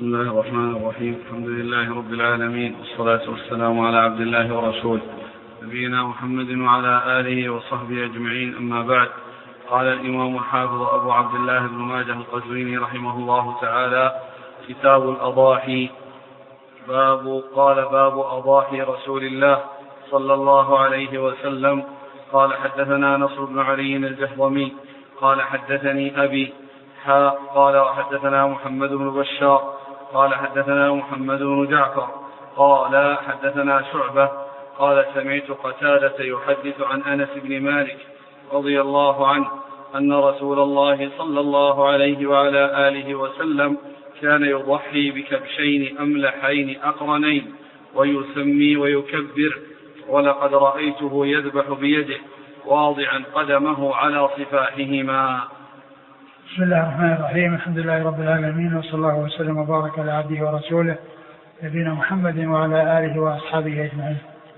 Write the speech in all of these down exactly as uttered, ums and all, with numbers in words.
بسم الله الرحمن الرحيم. الحمد لله رب العالمين، والصلاة والسلام على عبد الله ورسوله نبينا محمد وعلى آله وصحبه أجمعين، أما بعد. قال الإمام الحافظ أبو عبد الله بن ماجه القزويني رحمه الله تعالى: كتاب الأضاحي. باب قال باب أضاحي رسول الله صلى الله عليه وسلم. قال حدثنا نصر بن علي الجهضمي قال حدثني أبي حاء قال وحدثنا محمد بن بشار قال حدثنا محمد بن جعفر قال حدثنا شعبة قال سمعت قتادة يحدث عن أنس بن مالك رضي الله عنه أن رسول الله صلى الله عليه وعلى آله وسلم كان يضحي بكبشين أملحين أقرنين ويسمي ويكبر، ولقد رأيته يذبح بيده واضعا قدمه على صفاحهما. بسم الله الرحمن الرحيم. الحمد لله رب العالمين، وصلى الله وسلم وبارك على عبده ورسوله نبينا محمد وعلى آله وأصحابه أجمعين.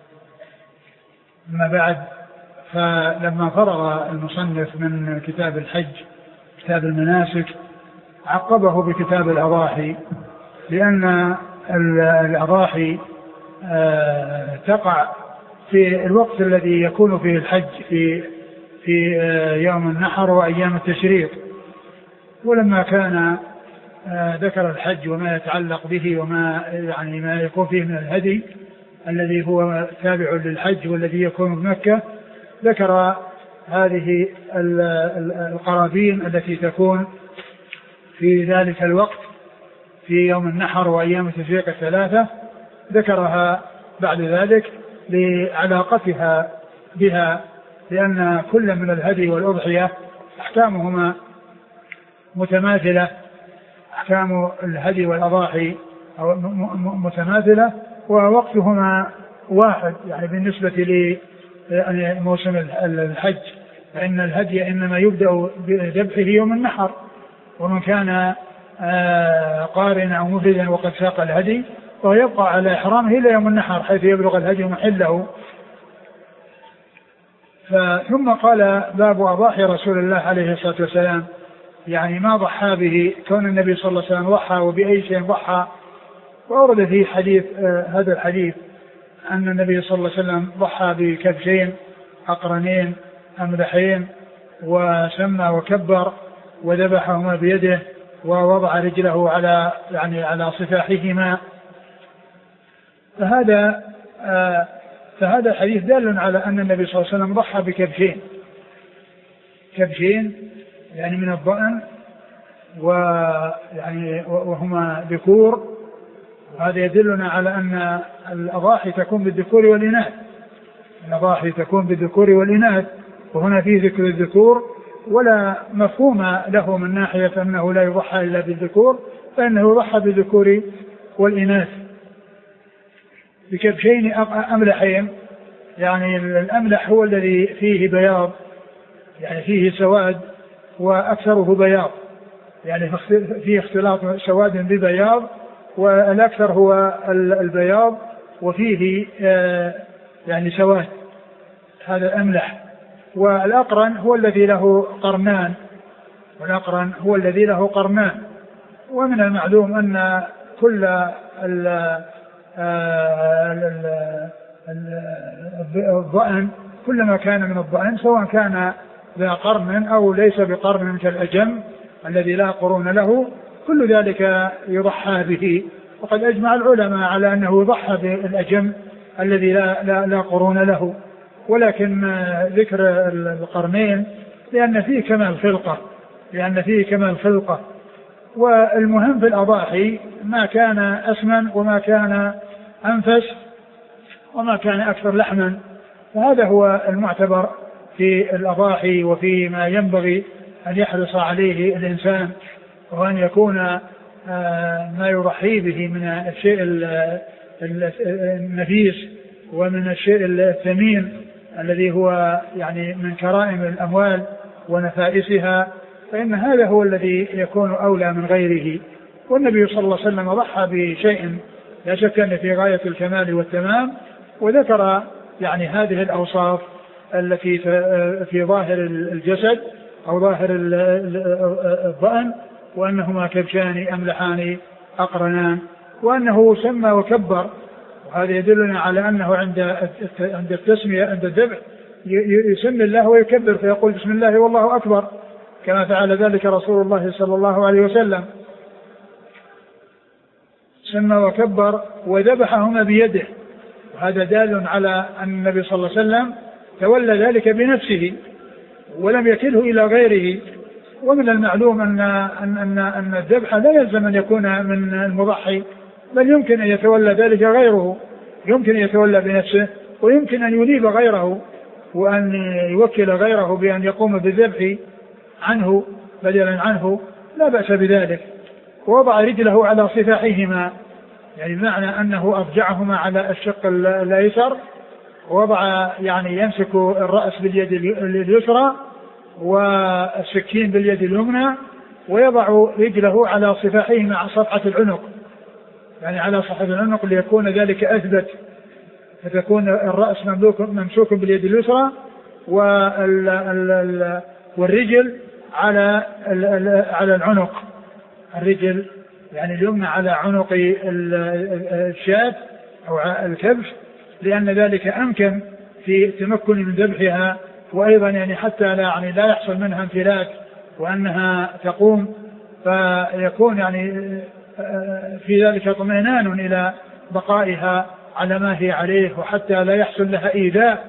أما بعد، فلما فرغ المصنف من كتاب الحج كتاب المناسك عقبه بكتاب الأضاحي، لأن الأضاحي تقع في الوقت الذي يكون فيه الحج في في يوم النحر وأيام التشريق. ولما كان ذكر الحج وما يتعلق به وما يعني ما يكون فيه من الهدي الذي هو تابع للحج والذي يكون بمكة، ذكر هذه القرابين التي تكون في ذلك الوقت في يوم النحر وأيام التشريق الثلاثة، ذكرها بعد ذلك لعلاقتها بها، لأن كل من الهدي والأضحية أحكامهما متماثلة، أحكام الهدي والأضاحي متماثلة ووقتهما واحد، يعني بالنسبة لموسم الحج، فإن الهدي إنما يبدأ بذبحه يوم النحر، ومن كان قارنا أو مفردا وقد ساق الهدي ويبقى على إحرامه إلى يوم النحر حيث يبلغ الهدي محله. ثم قال باب أضاحي رسول الله عليه الصلاة والسلام، يعني ما ضحى به، كون النبي صلى الله عليه وسلم ضحى وبأي شيء ضحى. وأورد فيه حديث آه هذا الحديث أن النبي صلى الله عليه وسلم ضحى بكبشين أقرنين أملحين وسمى وكبر وذبحهما بيده ووضع رجله على يعني على صفاحهما. فهذا آه فهذا الحديث دال على أن النبي صلى الله عليه وسلم ضحى بكبشين كبشين يعني من الضأن، ويعني وهما ذكور. هذا يدلنا على أن الأضاحي تكون بالذكور والإناث، الأضاحي تكون بالذكور والإناث، وهنا فيه ذكر الذكور ولا مفهوم له من ناحية أنه لا يضحى إلا بالذكور، فإنه يضحى بالذكور والإناث. بكبشين أملحين، يعني الأملح هو الذي فيه بياض، يعني فيه سواد وأكثره بياض، يعني فيه اختلاط سواد ببياض، والأكثر هو البياض وفيه يعني سواد، هذا الأملح. والأقرن هو الذي له قرنان، والأقرن هو الذي له قرنان. ومن المعلوم أن كل الضأن كلما كان من الضأن سواء كان ذا قرن أو ليس بقرن كالأجم الذي لا قرون له، كل ذلك يضحى به. وقد أجمع العلماء على أنه يضحى بالأجم الذي لا, لا, لا قرون له، ولكن ذكر القرنين لأن فيه كمال خلقة لأن فيه كمال خلقة. والمهم في الأضاحي ما كان أسمن وما كان أنفس وما كان أكثر لحما، فهذا هو المعتبر في الأضاحي وفي ما ينبغي أن يحرص عليه الإنسان، وأن يكون ما يضحي به من الشيء النفيس ومن الشيء الثمين الذي هو يعني من كرائم الأموال ونفائسها، فإن هذا هو الذي يكون أولى من غيره. والنبي صلى الله عليه وسلم ضحى بشيء لا شك أن في غاية الكمال والتمام، وذكر يعني هذه الأوصاف التي في ظاهر الجسد أو ظاهر الضأن، وأنهما كبشان أملحان أقرنان، وأنه سمى وكبر، وهذا يدلنا على أنه عند عند التسمية عند الذبح يسمي الله ويكبر فيقول بسم الله والله أكبر، كما فعل ذلك رسول الله صلى الله عليه وسلم، سمى وكبر وذبحهما بيده، وهذا دال على أن النبي صلى الله عليه وسلم تولى ذلك بنفسه ولم يكله إلى غيره. ومن المعلوم أن أن أن, أن الذبح لا يلزم أن يكون من المضحي، بل يمكن أن يتولى ذلك غيره، يمكن أن يتولى بنفسه، ويمكن أن ينيب غيره وأن يوكل غيره بأن يقوم بالذبح عنه بدلا عنه، لا بأس بذلك. ووضع رجله على صفاحهما، يعني بمعنى أنه أضجعهما على الشق الأيسر، ووضع يعني يمسك الرأس باليد اليسرى والسكين باليد اليمنى، ويضع رجله على صفاحهما على صفحة العنق، يعني على صفحة العنق ليكون ذلك أثبت، فتكون الرأس ممسوك باليد اليسرى والرجل على على العنق، الرجل يعني اليمنى على عنق الشاة أو الكبش، لأن ذلك أمكن في التمكن من ذبحها، وأيضا يعني حتى لا يعني لا يحصل منها انفلات وأنها تقوم، فيكون يعني في ذلك اطمئنان إلى بقائها على ما هي عليه، وحتى لا يحصل لها إيذاء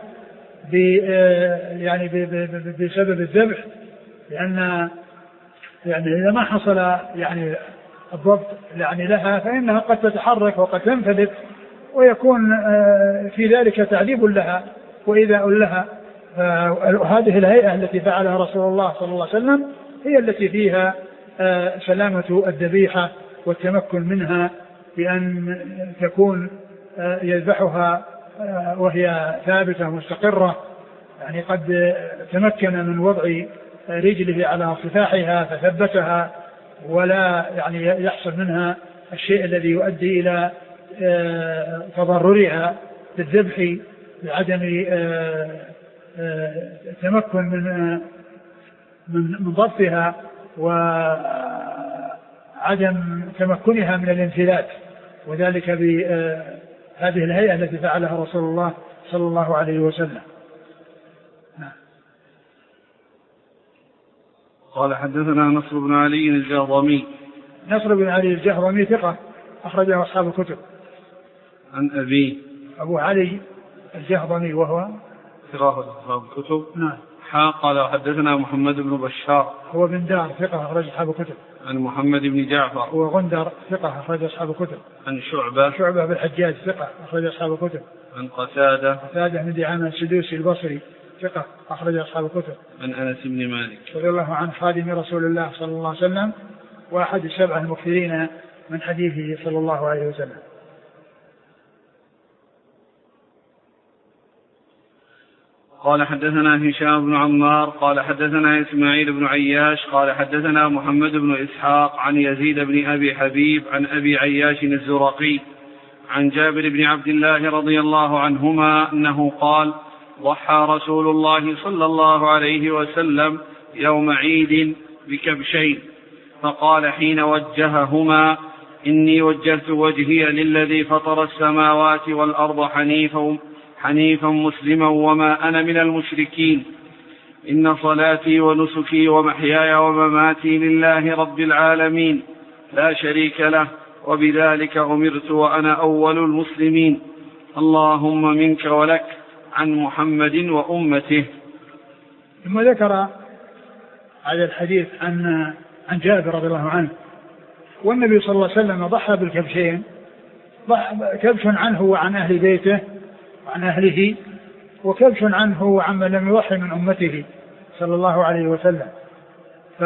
يعني بسبب الذبح، لأن يعني إذا ما حصل يعني الضبط يعني لها فإنها قد تتحرك وقد تنفلت، ويكون في ذلك تعذيب لها وإيذاء لها. هذه الهيئة التي فعلها رسول الله صلى الله عليه وسلم هي التي فيها سلامة الذبيحة والتمكن منها، بأن تكون يذبحها وهي ثابتة مستقرة، يعني قد تمكن من وضع رجله على صفاحها فثبتها، ولا يعني يحصل منها الشيء الذي يؤدي إلى تضررها بالذبح بعدم التمكن من من ضبطها وعدم تمكنها من الانفلات، وذلك بهذه الهيئة التي فعلها رسول الله صلى الله عليه وسلم. قال حدثنا نصر بن علي الجهضمي. نصر بن علي الجهضمي ثقة أخرجه أصحاب الكتب. عن أبي أبو علي الجهضمي وهو ثقة أصحاب الكتب. نعم. حا قال حدثنا محمد بن بشار هو بن دار ثقة أخرج أصحاب الكتب. عن محمد بن جعفر هو غندر ثقة أخرج أصحاب الكتب. عن شعبة شعبة بالحجاج ثقة أخرج أصحاب الكتب. عن قتادة قتادة بن دعامة السدوسي البصري ثقة أخرج أصحاب الكتب. عن أنس بن مالك رضي الله عنه خادم رسول الله صلى الله عليه وسلم وأحد السبعة المكثرين من حديثه صلى الله عليه وسلم. قال حدثنا هشام بن عمار قال حدثنا إسماعيل بن عياش قال حدثنا محمد بن إسحاق عن يزيد بن أبي حبيب عن أبي عياش الزرقي عن جابر بن عبد الله رضي الله عنهما أنه قال: ضحى رسول الله صلى الله عليه وسلم يوم عيد بكبشين، فقال حين وجههما: إني وجهت وجهي للذي فطر السماوات والأرض حنيفا حنيفا مسلما وما أنا من المشركين، إن صلاتي ونسكي ومحياي ومماتي لله رب العالمين لا شريك له، وبذلك أمرت وأنا أول المسلمين، اللهم منك ولك، عن محمد وأمته. ثم ذكر هذا الحديث عن عن جابر رضي الله عنه، والنبي صلى الله عليه وسلم ضحى بالكبشين، كبش عنه وعن أهل بيته وعن أهله، وكبش عنه وعن من لم يضحي من أمته صلى الله عليه وسلم. ف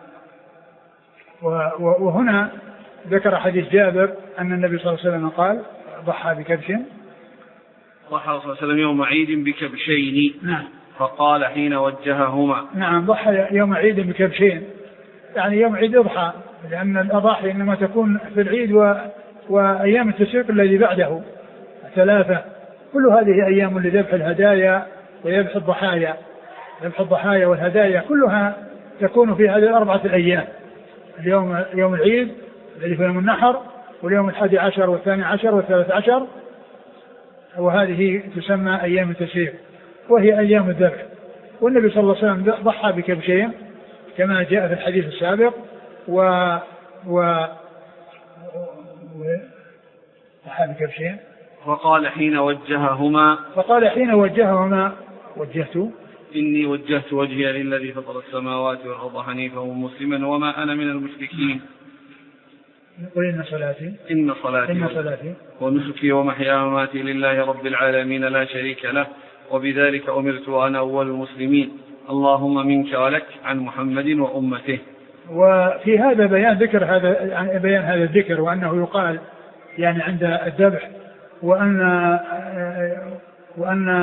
وهنا ذكر حديث جابر أن النبي صلى الله عليه وسلم قال: ضحى بكبش. ضحى صلى الله عليه وسلم يوم عيد بكبشين. نعم. فقال حين وجههما. نعم، ضحى يوم عيد بكبشين، يعني يوم عيد اضحى، لأن الأضاحي إنما تكون في العيد و... وأيام التشريق الذي بعده ثلاثة، كل هذه أيام لذبح الهدايا وذبح الضحايا. ذبح الضحايا والهدايا كلها تكون في هذه الأربعة الأيام: اليوم يوم العيد الذي في يوم النحر، واليوم الحادي عشر والثاني عشر والثالث عشر، وهذه تسمى أيام التشريق وهي أيام الذبح. والنبي صلى الله عليه وسلم ضحى بكبشين كما جاء في الحديث السابق، و و ضحى بكبشين فقال حين وجههما فقال حين وجههما وجهت إني وجهت وجهي للذي فطر السماوات والأرض حنيفا ومسلما وما أنا من المشركين. قل إن صلاتي إن صلاتي, إن صلاتي ونسكي ومحياي ومماتي لله رب العالمين لا شريك له وبذلك أمرت وأنا أول المسلمين اللهم منك ولك عن محمد وأمته. وفي هذا بيان ذكر هذا بيان هذا الذكر، وأنه يقال يعني عند الذبح، وأن وأن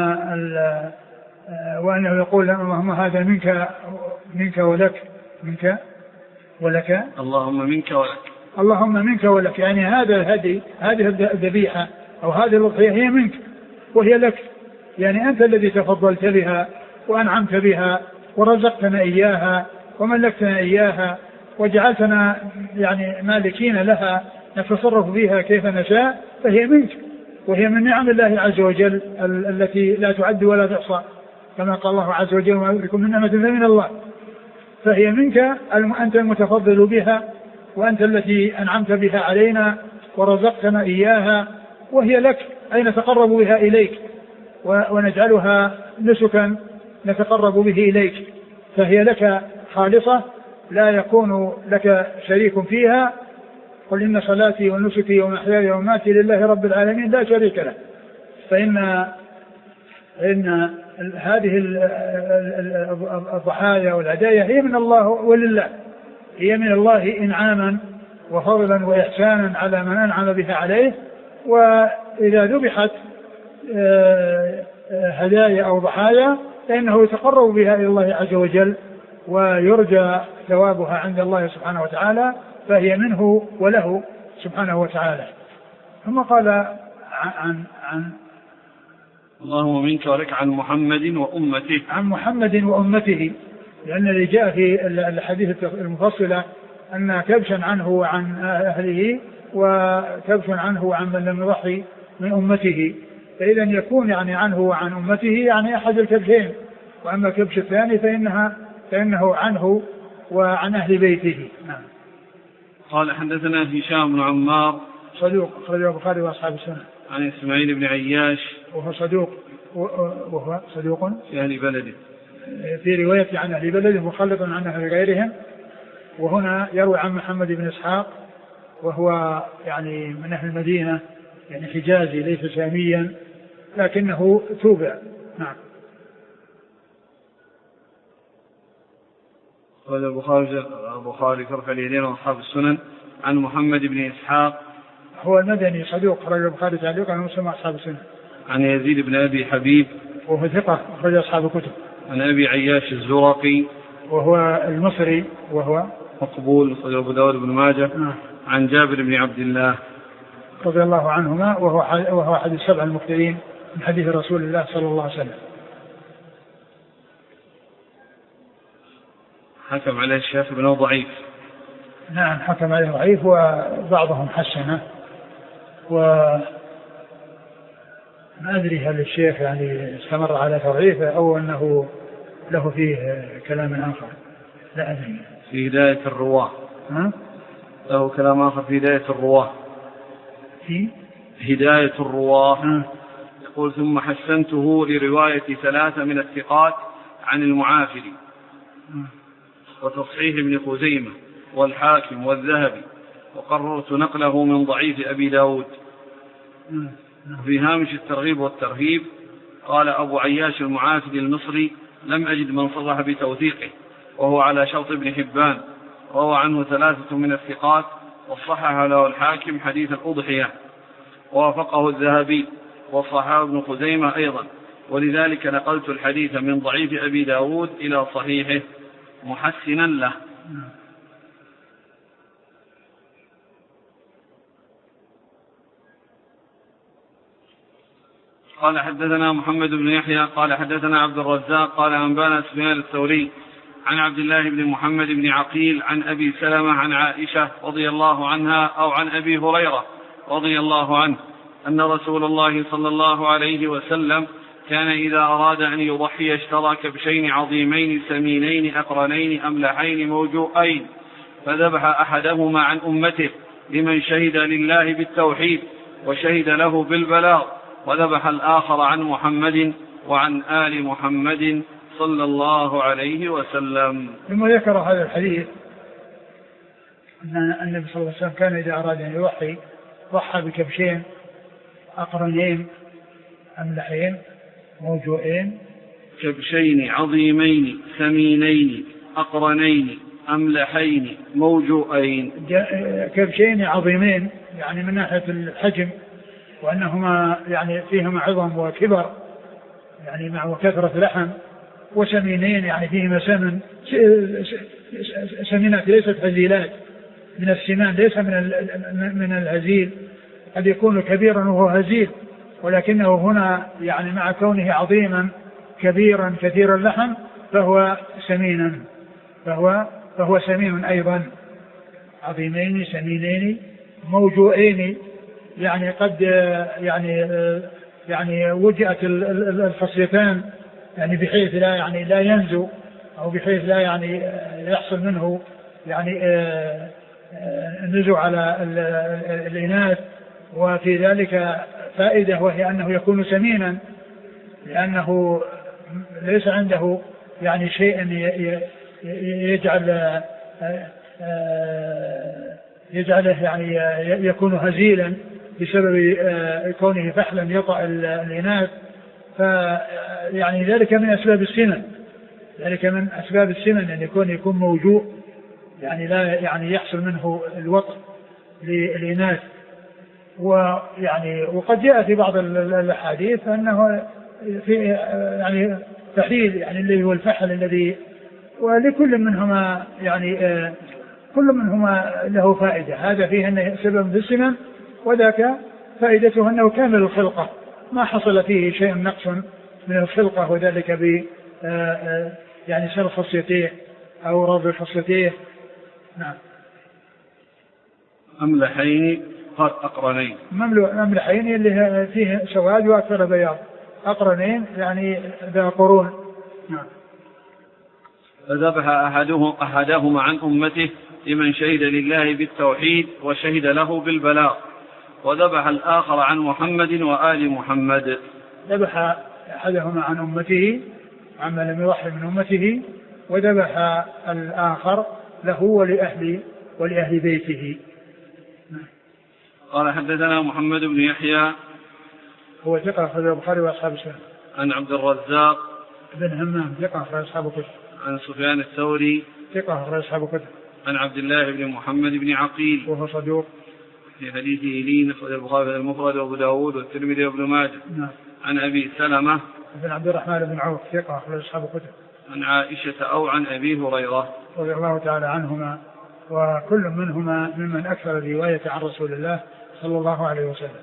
وأنه يقول اللهم هذا منك منك ولك منك ولك اللهم منك ولك اللهم منك ولك، يعني هذا الهدي هذه الذبيحة أو هذه الأضحية هي منك وهي لك، يعني أنت الذي تفضلت بها وأنعمت بها ورزقتنا إياها وملكتنا إياها وجعلتنا يعني مالكين لها نتصرف فيها كيف نشاء، فهي منك وهي من نعم الله عز وجل التي لا تعد ولا تحصى، كما قال الله عز وجل وما بكم من نعمة فمن الله، فهي منك أنت المتفضل بها وأنت التي أنعمت بها علينا ورزقتنا إياها، وهي لك أي نتقرب بها إليك ونجعلها نسكا نتقرب به إليك، فهي لك خالصة لا يكون لك شريك فيها. قل إن صلاتي ونسكي ومحياي ومماتي لله رب العالمين لا شريك له. فإن إن هذه الضحايا والهدايا هي من الله ولله، هي من الله إنعاما وفضلا وإحسانا على من أنعم بها عليه، وإذا ذبحت هدايا أو ضحايا فإنه يتقرب بها إلى الله عز وجل ويرجى ثوابها عند الله سبحانه وتعالى، فهي منه وله سبحانه وتعالى. ثم قال عن عن اللهم منك ولك عن محمد وأمته عن محمد وأمته، لأن اللي جاء في الحديث المفصلة أن كبشا عنه وعن أهله وكبش عنه وعن من لم يضحي من أمته، فإذا يكون يعني عنه وعن أمته يعني أحد الكبشين، وأما الكبش الثاني فإنها فإنه عنه وعن أهل بيته. نعم. قال حدثنا هشام بن عمار صدوق أخرجه البخاري وأصحاب السنة. عن إسماعيل بن عياش وهو صدوق وهو صدوق في أهل بلده، في رواية عن أهل بلده مخلط عن أهل غيرهم، وهنا يروي عن محمد بن إسحاق وهو يعني من أهل المدينة يعني حجازي ليس شاميا لكنه توبع. نعم. قال البخاري البخاري في رفع اليدين وأصحاب السنن عن محمد بن إسحاق هو المدني صدوق أخرج البخاري تعليقا عن مسلم أصحاب السنن. عن يزيد بن أبي حبيب وهو ثقة أخرج أصحاب الكتب. عن أبي عياش الزرقي وهو المصري وهو مقبول أخرج أبو داود بن ماجه. آه. عن جابر بن عبد الله رضي الله عنهما وهو وهو أحد السبع المكثرين من حديث رسول الله صلى الله عليه وسلم. حكم عليه الشافعي بأنه ضعيف. نعم حكم عليه ضعيف وبعضهم حسنه، وما أدري هل الشيخ يعني استمر على تضعيفه أو أنه له فيه كلام آخر، لا أدري. في هداية الرواة ها؟ له كلام آخر في هداية الرواة في هداية الرواة ها؟ يقول ثم حسنته لرواية ثلاثة من الثقات عن المعافري وتصحيح ابن خزيمة والحاكم والذهبي، وقررت نقله من ضعيف أبي داود. في هامش الترغيب والترهيب قال أبو عياش المعافري المصري لم أجد من صرح بتوثيقه وهو على شرط ابن حبان، روى عنه ثلاثة من الثقات وصحح له الحاكم حديث الأضحية ووافقه الذهبي وصححه ابن خزيمة أيضا، ولذلك نقلت الحديث من ضعيف أبي داود إلى صحيحه محسنا له. قال حدثنا محمد بن يحيى قال حدثنا عبد الرزاق قال أنبانا سفيان الثوري عن عبد الله بن محمد بن عقيل عن أبي سلمة عن عائشة رضي الله عنها أو عن أبي هريرة رضي الله عنه أن رسول الله صلى الله عليه وسلم كان إذا أراد أن يضحي اشترى كبشين عظيمين سمينين أقرنين أملحين موجوئين فذبح أحدهما عن أمته لمن شهد لله بالتوحيد وشهد له بالبلاغ وذبح الآخر عن محمد وعن آل محمد صلى الله عليه وسلم. ثم ذكر هذا الحديث أن النبي صلى الله عليه وسلم كان إذا أراد أن يضحي ضحى بكبشين أقرنين أملحين موجوئين. كبشين عظيمين ثمينين أقرنين أملحين موجوئين. كبشين عظيمين يعني من ناحية الحجم وأنهما يعني فيهما عظم وكبر يعني مع وكثرة لحم، وسمينين يعني فيهما سمن سمينات ليست هزيلات من السمان ليس من من الهزيل، قد يكون كبيرا وهو هزيل ولكنه هنا يعني مع كونه عظيما كبيرا كثير اللحم فهو سمينا فهو فهو سمين أيضا. عظيمين سمينين موجوئين يعني قد يعني يعني وجئت الخصيتان يعني بحيث لا يعني لا ينزو أو بحيث لا يعني يحصل منه يعني نزو على الإناث. وفي ذلك فائدة وهي أنه يكون سمينا لأنه ليس عنده يعني شيء يجعل يجعله يعني يكون هزيلا بسبب كونه فحلا يطأ الإناث. فيعني ذلك من أسباب السمن ذلك من أسباب السمن أن يكون يكون موجوع يعني لا يعني يحصل منه الوطء للإناث. ويعني وقد جاء في بعض الأحاديث أنه في يعني فحيل يعني اللي هو الفحل الذي ولكل منهما يعني كل منهما له فائدة. هذا فيه أنه سبب في السمن وذاك فائدته أنه كامل الخلقة ما حصل فيه شيء نقص من الخلقة وذلك ب يعني سر خصيتيه أو رض خصيتيه. نعم. أملحين أقرنين أملحين اللي فيه سواد وأكثر بياض. أقرنين يعني ذا قرون. نعم. فذبح أحدهم أحدهما عن أمته لمن شهد لله بالتوحيد وشهد له بالبلاغ وذبح الآخر عن محمد وآل محمد. ذبح أحدهما عن أمته عما لم يضحي من أمته وذبح الآخر له ولأهل ولأهل بيته. قال حدثنا محمد بن يحيى هو ثقة أخرج البخاري وأصحاب السنن. عن عبد الرزاق بن همام ثقة أخرج أصحاب الكتب. عن سفيان الثوري ثقة أخرج أصحاب الكتب. عن عبد الله بن محمد بن عقيل وهو صدوق في حديثه لين أخرج البخاري المفرد وأبو داود والترمذي وابن ماجه. نعم. عن أبي سلمة بن عبد الرحمن بن عوف ثقة أخرج أصحاب الكتب. عن عائشة أو عن أبي هريرة رضي الله تعالى عنهما وكل منهما ممن أكثر الرواية عن رسول الله صلى الله عليه وسلم.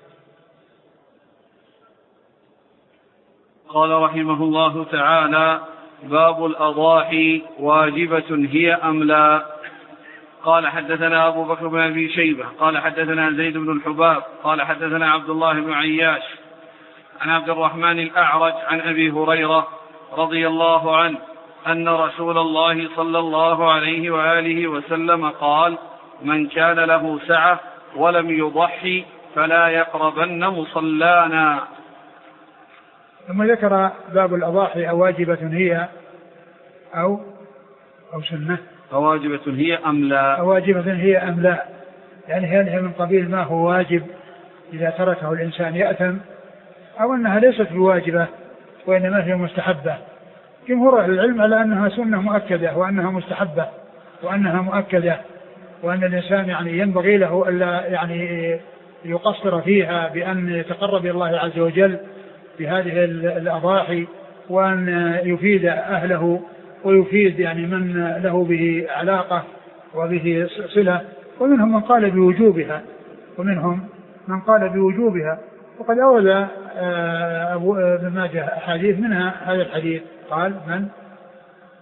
قال رحمه الله تعالى: باب الأضاحي واجبة هي أم لا؟ قال حدثنا أبو بكر بن أبي شيبة قال حدثنا زيد بن الحباب قال حدثنا عبد الله بن عياش عن عبد الرحمن الأعرج عن أبي هريرة رضي الله عنه أن رسول الله صلى الله عليه وآله وسلم قال: من كان له سعة ولم يضحي فلا يقربن مصلانا. ثم ذكر باب الأضاحي أواجبة هي أو أو سنة أواجبة هي أم لا؟ أواجبة هي أم لا، يعني هل هي من قبيل ما هو واجب إذا تركه الإنسان يأثم، أو أنها ليست بواجبة وإنما هي مستحبة. جمهور أهل العلم على أنها سنة مؤكدة وأنها مستحبة وأنها مؤكدة، وأن الإنسان يعني ينبغي له ألا يعني يقصر فيها بأن يتقرب إلى الله عز وجل بهذه الأضاحي، وأن يفيد أهله ويفيد يعني من له به علاقة وبه صلة. ومنهم من قال بوجوبها ومنهم من قال بوجوبها. وقد أورد أبو ابن ماجه أحاديث منها هذا الحديث، قال: من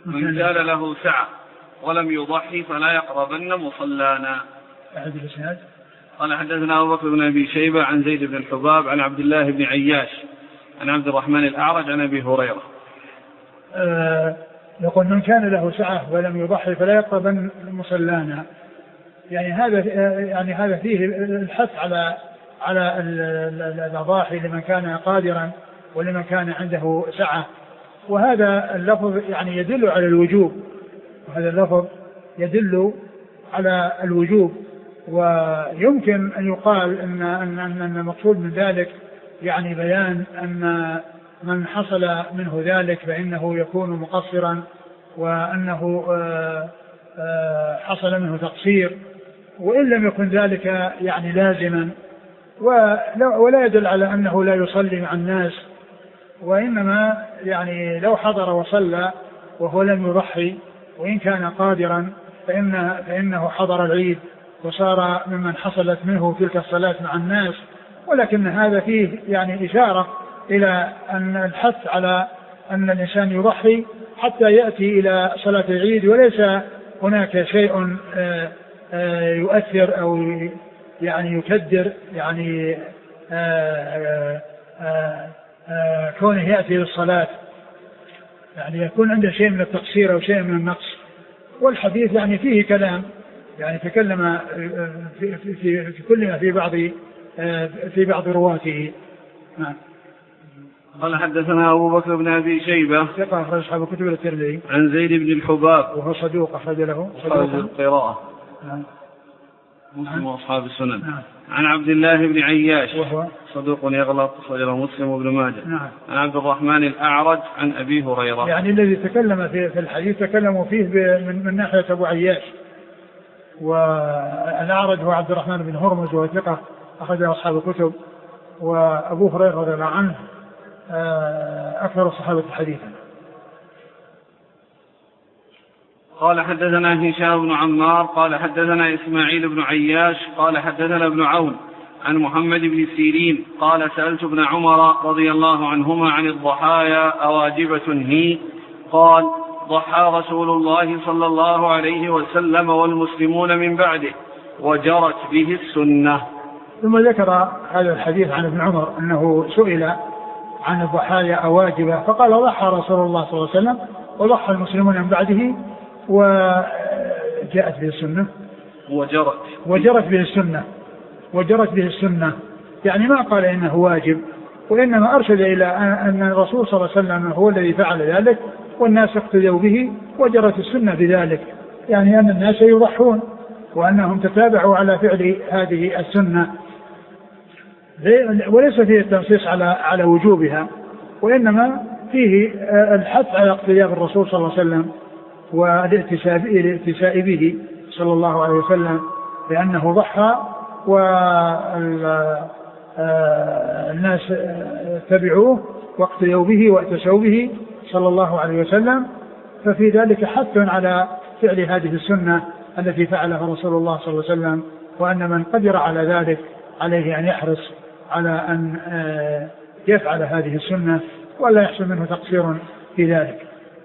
من كان له سعة ولم يضحي فلا يقربن مصلانا. أحد الإسناد. قال حدثنا أبو بكر بن أبي شيبة عن زيد بن الحباب عن عبد الله بن عياش عن عبد الرحمن الأعرج عن أبي هريرة. آه يقول من كان له سعة ولم يضحي فلا يقربن مصلانا، يعني هذا يعني هذا فيه الحث على على الأضاحي لمن كان قادرا ولمن كان عنده سعة، وهذا اللفظ يعني يدل على الوجوب، وهذا اللفظ يدل على الوجوب. ويمكن أن يقال أن أن أن المقصود من ذلك يعني بيان أن من حصل منه ذلك فإنه يكون مقصرا، وأنه حصل منه تقصير، وإن لم يكن ذلك يعني لازما، ولا يدل على أنه لا يصلي مع الناس، وإنما يعني لو حضر وصلى وهو لم يضحي وإن كان قادرا فإن فإنه حضر العيد وصار ممن حصلت منه تلك الصلاة مع الناس. ولكن هذا فيه يعني إشارة إلى أن الحث على أن الإنسان يضحي حتى يأتي إلى صلاة العيد، وليس هناك شيء يؤثر أو يعني يكدر يعني آآ آآ آآ كونه يأتي للصلاة، يعني يكون عنده شيء من التقصير أو شيء من النقص. والحديث يعني فيه كلام، يعني تكلم في, في, في, في كل ما في بعض في بعض رواته. نعم. قال حدثنا أبو بكر بن أبي شيبة ثقة أخرج أصحاب الكتب الترمذي عن زيد بن الحباب وهو صدوق أخرج له صدوق القراءة نعم مسلم وأصحاب السنن. نعم. عن عبد الله بن عياش وهو صدوق يغلط أخرجه مسلم وابن ماجه. نعم. عن عبد الرحمن الأعرج عن أبي هريرة. يعني الذي تكلم في, في الحديث تكلموا فيه من, من ناحية أبو عياش، والأعرج هو عبد الرحمن بن هرمز وهو ثقة أخرجه أصحاب الكتب، وأبو هريرة رضي الله عنه أكثر الصحابة حديثا. قال حدثنا هشام بن عمار قال حدثنا إسماعيل بن عياش قال حدثنا ابن عون عن محمد بن سيرين قال سألت ابن عمر رضي الله عنهما عن الضحايا أواجبة هي؟ قال ضحى رسول الله صلى الله عليه وسلم والمسلمون من بعده وجرت به السنة. ثم ذكر هذا الحديث عن ابن عمر أنه سئل عن الضحايا أواجبة فقال ضحى رسول الله صلى الله عليه وسلم وضحى المسلمون من بعده وجاءت به السنة وجرت وجرت به السنة وجرت به السنة يعني ما قال إنه واجب، وإنما أرشد إلى أن الرسول صلى الله عليه وسلم هو الذي فعل ذلك والناس اقتدوا به وجرت السنة بذلك، يعني أن الناس يضحون وأنهم تتابعوا على فعل هذه السنة، وليس فيه التنصيص على على وجوبها، وإنما فيه الحث على اقتداء الرسول صلى الله عليه وسلم والاتساء به صلى الله عليه وسلم بأنه ضحى والناس تبعوه واقتدوا به واتسوا به صلى الله عليه وسلم. ففي ذلك حث على فعل هذه السنة التي فعلها رسول الله صلى الله عليه وسلم، وأن من قدر على ذلك عليه أن يحرص على أن يفعل هذه السنة ولا يحصل منه تقصير في ذلك.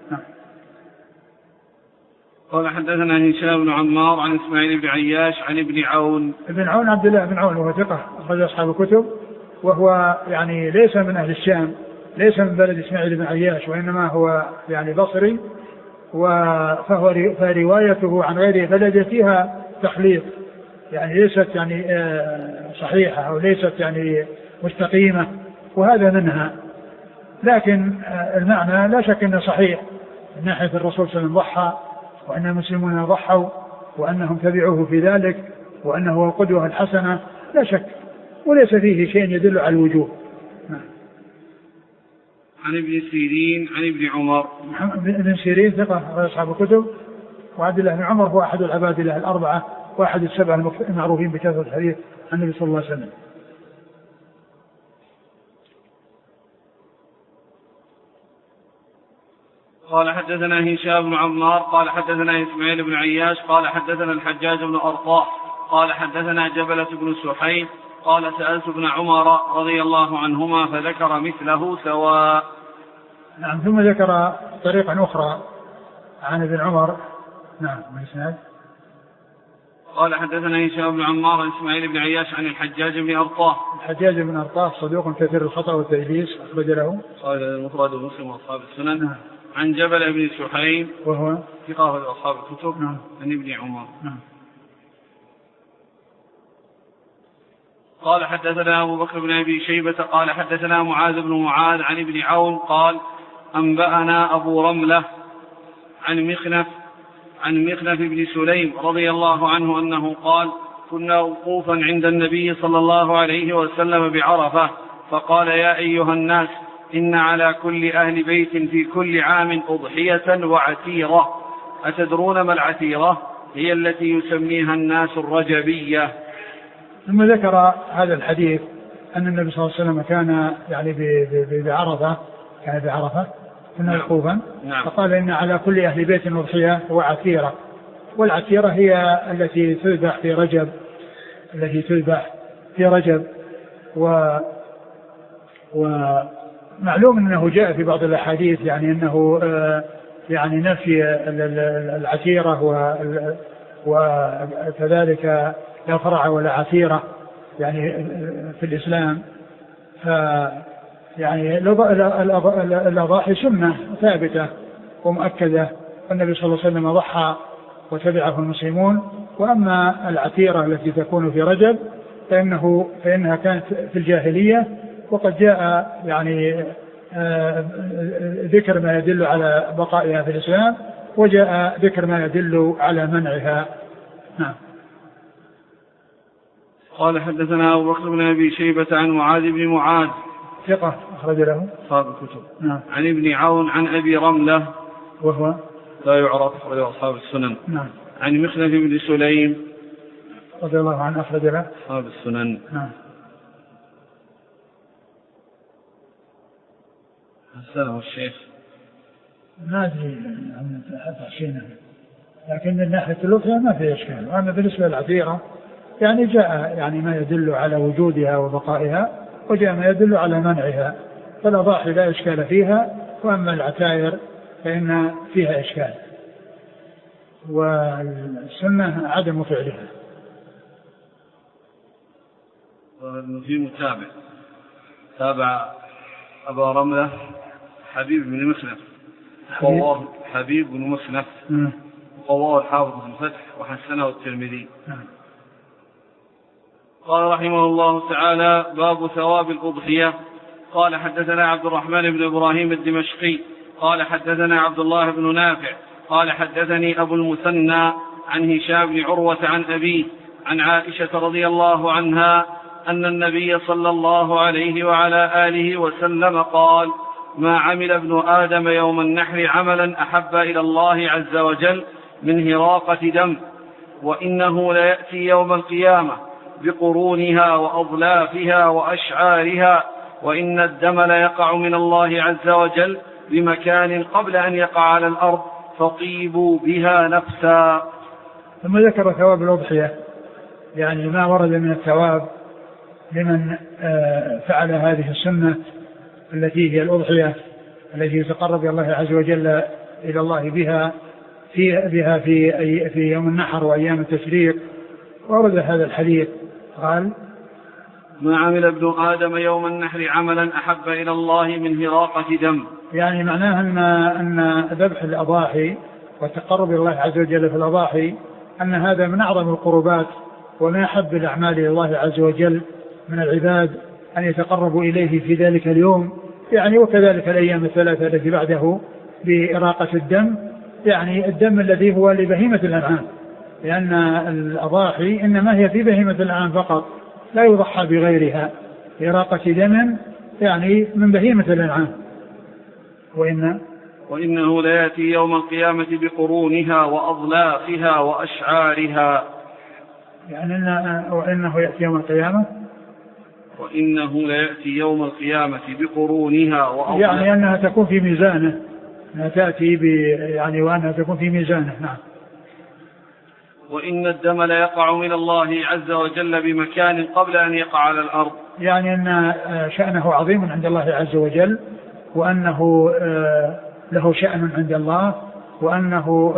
قال حدثنا هشام بن عمار عن إسماعيل بن عياش عن ابن عون. ابن عون عبد الله بن عون وهو ثقة أخرج أصحاب الكتب، وهو يعني ليس من أهل الشام، ليس من بلد إسماعيل بن عياش، وإنما هو يعني بصري، فهو فروايته عن غير بلده فيها تخليط، يعني ليست يعني صحيحة أو ليست يعني مستقيمة، وهذا منها. لكن المعنى لا شك أنه صحيح من ناحية الرسول صلى الله عليه وسلم ضحى، وأن المسلمون ضحوا وأنهم تبعوه في ذلك، وأنه هو القدوة الحسنة لا شك، وليس فيه شيء يدل على الوجوب. عن ابن سيرين عن ابن عمر. ابن سيرين ثقة أصحاب الكتب، وعبد الله بن عمر هو أحد العباد الله الأربعة واحد السبعة المعروفين بكثرة الحديث عن النبي صلى الله عليه وسلم. قال حدثنا هشام بن عمار قال حدثنا إسماعيل بن عياش قال حدثنا الحجاج بن أرطاح قال حدثنا جبلة بن سحيم قال سألت ابن عمر رضي الله عنهما فذكر مثله سواء. نعم. ثم ذكر طريقا أخرى عن ابن عمر. نعم. والإسناد قال حدثنا هشام بن عمار عن إسماعيل بن عياش عن الحجاج بن أرطاه. الحجاج بن أرطاه صدوق كثير الخطأ والتدليس أخرج له قال المفرد ومسلم وأصحاب السنن. نعم. عن جبل بن سحيم وهو ثقة أصحاب الكتب. نعم. عن ابن عمر. نعم. قال حدثنا أبو بكر بن أبي شيبة قال حدثنا معاذ بن معاذ عن ابن عون قال أنبأنا أبو رملة عن مخنف عن مخنف بن سليم رضي الله عنه أنه قال كنا وقوفا عند النبي صلى الله عليه وسلم بعرفة فقال يا أيها الناس إن على كل أهل بيت في كل عام أضحية وعتيرة أتدرون ما العتيرة؟ هي التي يسميها الناس الرجبية. ثم ذكر هذا الحديث أن النبي صلى الله عليه وسلم كان يعني بعرفة كان بعرفة كنا وقوفا. نعم. فقال إن على كل أهل بيت أضحية وعتيرة، والعتيرة هي التي تذبح في رجب التي تذبح في رجب و ومعلوم أنه جاء في بعض الأحاديث يعني أنه يعني نفي العتيرة وكذلك لا فرع ولا عتيرة يعني في الإسلام. ف يعني الأضاحي سنة ثابتة ومؤكدة، والنبي صلى الله عليه وسلم ضحى وتبعه المسلمون. وأما العتيرة التي تكون في رجب فإنه فإنها كانت في الجاهلية، وقد جاء يعني ذكر ما يدل على بقائها في الإسلام، وجاء ذكر ما يدل على منعها. نعم. قال حدثنا أبو بكر بن أبي شيبة عن معاذ بن معاذ ثقة أخرج له أصحاب الكتب. نعم. عن ابن عون عن أبي رملة وهو لا يعرف أخرج أصحاب السنن. نعم. عن مخنف بن سليم رضي الله عنه أخرج له أصحاب السنن. نعم. حسنه الشيخ ما أدري عن تحسينه، لكن من ناحية الأضحية ما في إشكال. وأما بالنسبة للعتيرة يعني جاء يعني ما يدل على وجودها وبقائها، وجاء ما يدل على منعها، فالأضاحي لا إشكال فيها، وأما العتائر فإن فيها إشكال، والسنة عدم فعلها. في متابع تابع أبا رملة حبيب بن مسنف قواه حبيب بن مسنف قواه الحافظ بن فتح وحسنه الترمذي. قال رحمه الله تعالى باب ثواب الأضحية. قال حدثنا عبد الرحمن بن إبراهيم الدمشقي قال حدثنا عبد الله بن نافع قال حدثني أبو المثنى عن هشام بن عروة عن أبيه عن عائشة رضي الله عنها أن النبي صلى الله عليه وعلى آله وسلم قال ما عمل ابن آدم يوم النحر عملا أحب إلى الله عز وجل من هراقة دم، وإنه ليأتي يوم القيامة بقرونها وأضلافها وأشعارها، وإن الدم ليقع من الله عز وجل بمكان قبل أن يقع على الأرض فطيبوا بها نفسا. ثم ذكر ثواب الأضحية، يعني ما ورد من الثواب لمن فعل هذه السنة التي هي الأضحية التي يتقرب الله عز وجل إلى الله بها في بها في في يوم النحر وأيام التشريق. ورد هذا الحديث قال ما عمل ابن آدم يوم النحر عملا أحب إلى الله من هراقة دم، يعني معناها أن أن ذبح الأضاحي والتقرب إلى الله عز وجل في الأضاحي أن هذا من أعظم القربات وما أحب الأعمال إلى الله عز وجل من العباد أن يتقربوا إليه في ذلك اليوم، يعني وكذلك الأيام الثلاثة التي بعده بإراقة الدم، يعني الدم الذي هو لبهيمة الأنعام، لأن الأضاحي إنما هي في بهيمة الأنعام فقط، لا يضحى بغيرها، إراقة دم يعني من بهيمة الأنعام. وإن وإنه ليأتي يوم القيامة بقرونها وأضلافها وأشعارها، يعني وإنه يأتي يوم القيامة وإنه ليأتي يوم القيامة بقرونها وأضلافها، يعني أنها تكون في ميزانه، أنها تأتي ب يعني وأنها تكون في ميزانه. نعم. وإن الدم ليقع من الله عز وجل بمكان قبل أن يقع على الأرض، يعني أن شأنه عظيم عند الله عز وجل، وأنه له شأن عند الله، وأنه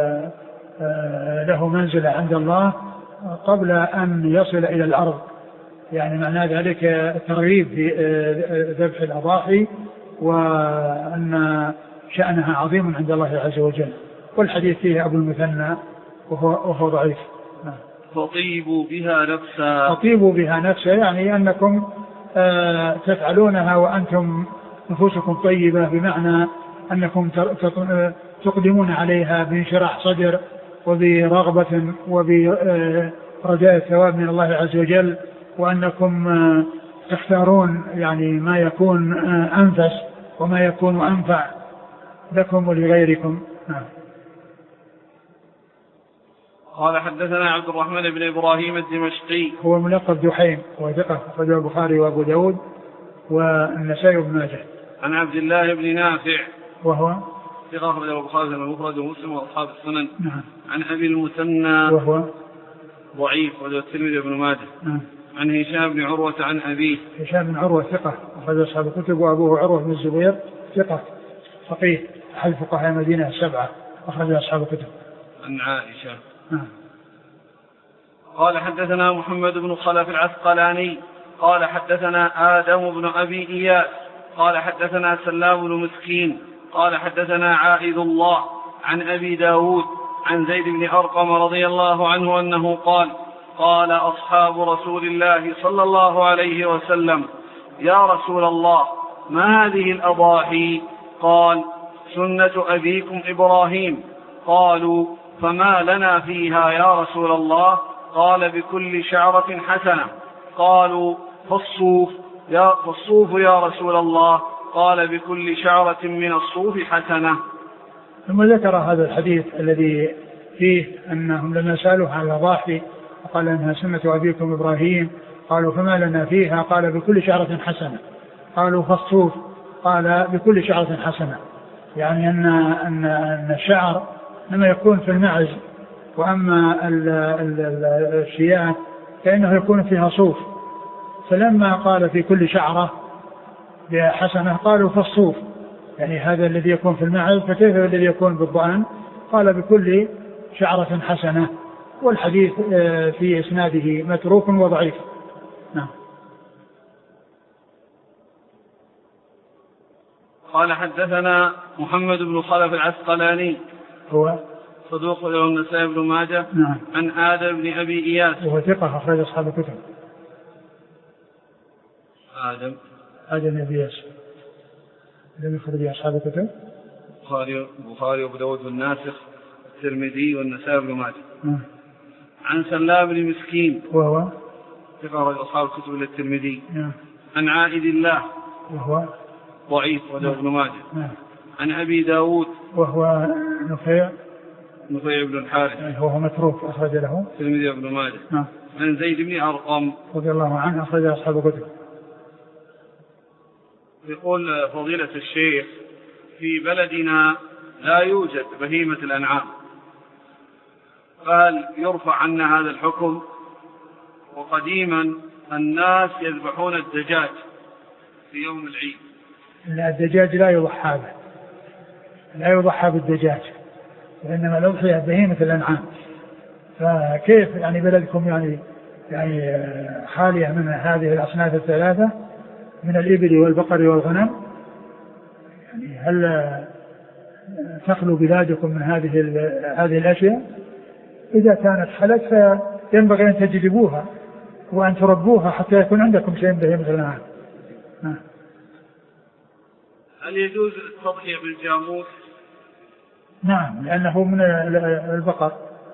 له منزلة عند الله قبل أن يصل إلى الأرض. يعني معنى ذلك الترغيب في ذبح الأضاحي وأن شأنها عظيم عند الله عز وجل. والحديث فيه أبو المثنى وهو, وهو ضعيف. فطيبوا بها نفسا. فطيبوا بها نفسا يعني أنكم تفعلونها وأنتم نفوسكم طيبة، بمعنى أنكم تقدمون عليها بانشراح صدر وبرغبة وبرجاء الثواب من الله عز وجل، وأنكم تختارون يعني ما يكون أنفس وما يكون أنفع لكم ولغيركم. نعم. قال حدثنا عبد الرحمن بن إبراهيم الدمشقي هو ملقب دحيم وثقة أخرجه البخاري وأبو داود والنسائي وابن ماجه. عن عبد الله بن نافع وهو ثقة أخرجه البخاري ومفرد ومسلم وأصحاب السنن. نعم. عن أبي المثنى وهو ضعيف وله الترمذي وابن ماجه. نعم. عن هشام بن عروة عن أبيه. هشام بن عروة ثقة أخرج أصحاب الكتب، وأبوه عروة بن الزبير ثقة فقيه أحد فقهاء المدينة السبعة أخرج أصحاب الكتب. عن عائشة. نعم. قال حدثنا محمد بن خلف العسقلاني قال حدثنا آدم بن أبي إياس قال حدثنا سلام بن مسكين قال حدثنا عائذ الله عن أبي داود عن زيد بن أرقم رضي الله عنه أنه قال قال أصحاب رسول الله صلى الله عليه وسلم يا رسول الله ما هذه الأضاحي؟ قال سنة أبيكم إبراهيم. قالوا فما لنا فيها يا رسول الله؟ قال بكل شعرة حسنة. قالوا فالصوف يا, فالصوف يا رسول الله؟ قال بكل شعرة من الصوف حسنة. ثم ذكر هذا الحديث الذي فيه أنهم لما سألوه عن الأضاحي قال أنها سنة أبيكم إبراهيم. قالوا فما لنا فيها؟ قال بكل شعرة حسنة. قالوا فالصوف؟ قال بكل شعرة حسنة. يعني أن, أن, أن الشعر لما يكون في المعز، وأما الشياه فإنه يكون فيها صوف. فلما قال في كل شعرة بحسنة قالوا فالصوف، يعني هذا الذي يكون في المعز، فكيف الذي يكون بالضأن؟ قال بكل شعرة حسنة. والحديث في إسناده متروك وضعيف. نعم. قال حدثنا محمد بن خلف العسقلاني هو صدوق له النسائي بن ماجه. نعم. عن آدم بن أبي إياس وهو ثقة أخرج أصحاب الكتب. آدم آدم بن أبي إياس لم يخرج أصحاب الكتب البخاري البخاري وأبو داود والناسخ الترمذي والنسائي بن ماجه. نعم. عن سلام بن مسكين وهو ثقة أخرج أصحاب الكتب للترمذي. نعم. عن عائد الله وهو ضعيف وله ابن ماجه. نعم. عن أبي داود وهو نفيع نفيع بن الحارث وهو متروك أخرج له الترمذي وابن ماجه. نعم. عن زيد بن أرقم رضي الله عنه أخرج أصحاب الكتب. يقول فضيلة الشيخ في بلدنا لا يوجد بهيمة الأنعام، فهل يرفع عنا هذا الحكم؟ وقديما الناس يذبحون الدجاج في يوم العيد. لا، الدجاج لا يضحى به، لا يضحى بالدجاج، وإنما الأضحية بهيمة الأنعام. فكيف يعني بلدكم يعني يعني خالية من هذه الأصناف الثلاثة من الإبل والبقر والغنم؟ يعني هل تخلو بلادكم من هذه هذه الأشياء؟ إذا كانت خلت فينبغي أن تجلبوها وأن تربوها حتى يكون عندكم شيء بهيمة الأنعام. هل يجوز التضحية بالجاموس؟ نعم، لأنه من البقر.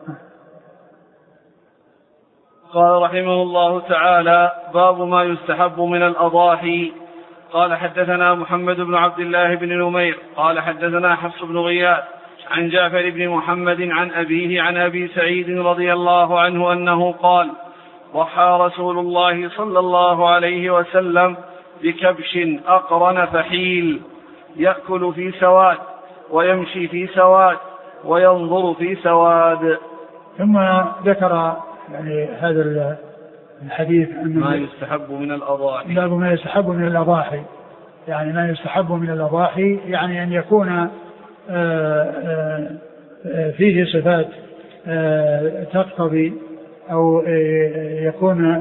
قال رحمه الله تعالى: باب ما يستحب من الأضاحي. قال حدثنا محمد بن عبد الله بن نمير قال حدثنا حفص بن غياث عن جعفر بن محمد عن أبيه عن أبي سعيد رضي الله عنه أنه قال: ضحى رسول الله صلى الله عليه وسلم بكبش أقرن فحيل يأكل في سواد ويمشي في سواد وينظر في سواد. ثم ذكر يعني هذا الحديث أن ما يستحب من الأضاحي. باب ما يستحب من الأضاحي، يعني ما يستحب من الأضاحي يعني أن يكون فيه صفات تقتضي أو يكون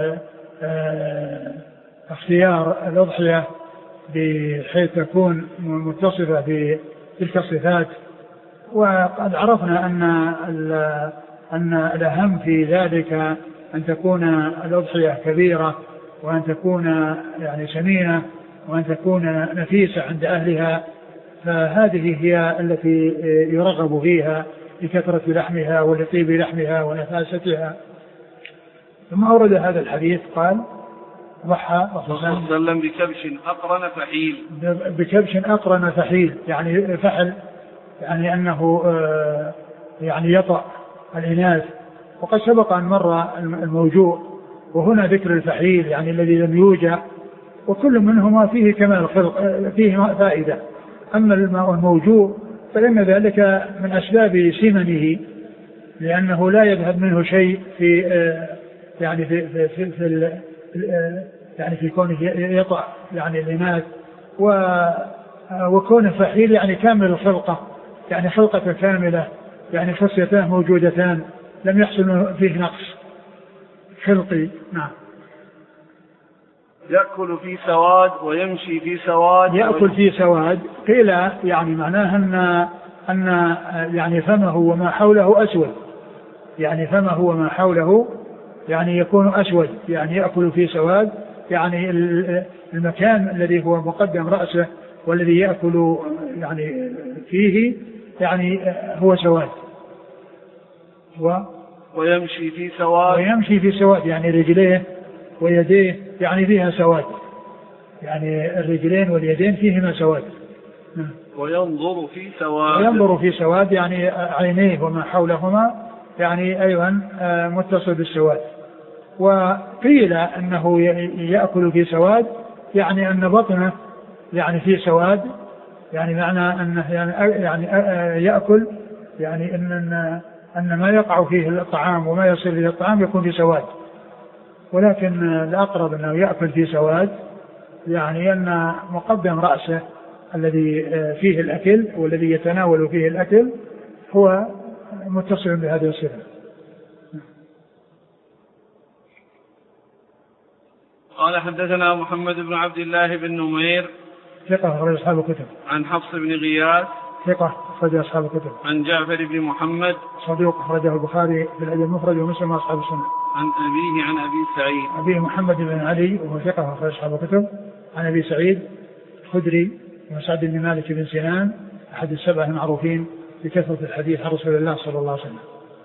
اختيار الأضحية بحيث تكون متصفة بتلك الصفات. وقد عرفنا أن أن الأهم في ذلك أن تكون الأضحية كبيرة، وأن تكون يعني سمينة، وأن تكون نفيسة عند أهلها، فهذه هي التي يرغب فيها لكثرة لحمها ولطيب لحمها ونفاستها. ثم أورد هذا الحديث قال ضحى صلى الله عليه وسلم بكبش أقرن فحيل، بكبش أقرن فحيل يعني فحل، يعني أنه يعني يطأ الإناث. وقد سبق أن مر الموجوع، وهنا ذكر الفحيل يعني الذي لم يوجع، وكل منهما فيه كمال الخلق، فيه فائدة. أما الموجوع فإن ذلك من أسباب سمنه، لأنه لا يذهب منه شيء في يعني في في في, في يعني في كونه يطأ يعني الإناث، وكونه فحيل يعني كامل الخلقة، يعني خلقة كاملة، يعني خصيتان موجودتان لم يحصل فيه نقص خلقي. نعم. يأكل في سواد ويمشي في سواد. يأكل في سواد قيل يعني معناها أن أن يعني فمه وما حوله أسود، يعني فمه وما حوله يعني يكون أسود، يعني يأكل في سواد، يعني المكان الذي هو مقدم رأسه والذي يأكل يعني فيه يعني هو سواد. و ويمشي في سواد ويمشي في سواد يعني رجليه ويديه يعني فيها سواد، يعني الرجلين واليدين فيهما سواد. وينظر في سواد وينظر في سواد يعني عينيه وما حولهما يعني أيضا متصل بالسواد. وقيل أنه يأكل في سواد يعني أن بطنه يعني في سواد، يعني معنى أنه يعني يأكل يعني أن أن ما يقع فيه الطعام وما يصير فيه الطعام يكون في سواد. ولكن الأقرب أنه يأكل في سواد يعني أن مقدم رأسه الذي فيه الأكل والذي يتناول فيه الأكل هو متصل بهذه الصفة. قال حدثنا محمد بن عبد الله بن نمير ثقة أخرج أصحاب الكتب. عن حفص بن غياث ثقة أخرج أصحاب الكتب. عن جعفر بن محمد صدوق أخرجه البخاري في الأدب المفرد ومسلم وأصحاب السنة. عن أبيه عن أبي سعيد أبيه محمد بن علي وهو ثقة أخرج أصحاب الكتب. عن أبي سعيد الخدري وسعد بن مالك بن سنان أحد السبعة المعروفين بكثرة الحديث عن رسول الله صلى الله عليه وسلم.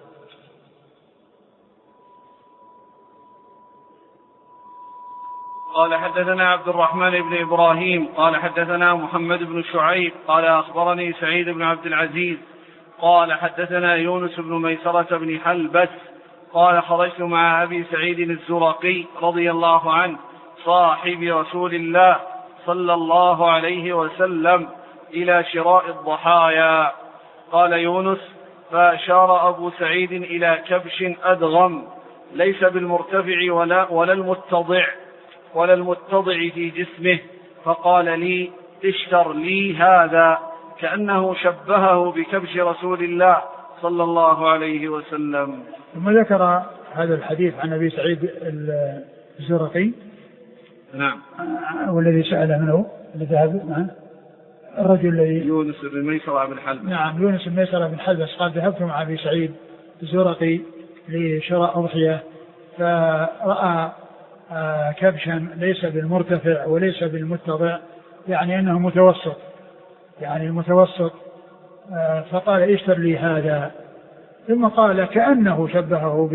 قال حدثنا عبد الرحمن بن إبراهيم قال حدثنا محمد بن شعيب قال أخبرني سعيد بن عبد العزيز قال حدثنا يونس بن ميسرة بن حلبس قال خرجت مع أبي سعيد الزرقي رضي الله عنه صاحب رسول الله صلى الله عليه وسلم إلى شراء الضحايا. قال يونس فأشار أبو سعيد إلى كبش أدغم ليس بالمرتفع ولا, ولا المتضع ولا المتضع في جسمه، فقال لي اشتر لي هذا، كأنه شبهه بكبش رسول الله صلى الله عليه وسلم. ثم ذكر هذا الحديث عن أبي سعيد الزرقي. نعم. والذي سأل منه ذهب معه الرجل الذي يونس بن ميسرة بن حلبس. نعم يونس بن ميسرة بن حلبس قال ذهبت مع أبي سعيد الزرقي لشراء أضحية، فرأى كبشا ليس بالمرتفع وليس بالمتضع، يعني أنه متوسط، يعني متوسط، فقال اشتر لي هذا. ثم قال كأنه شبهه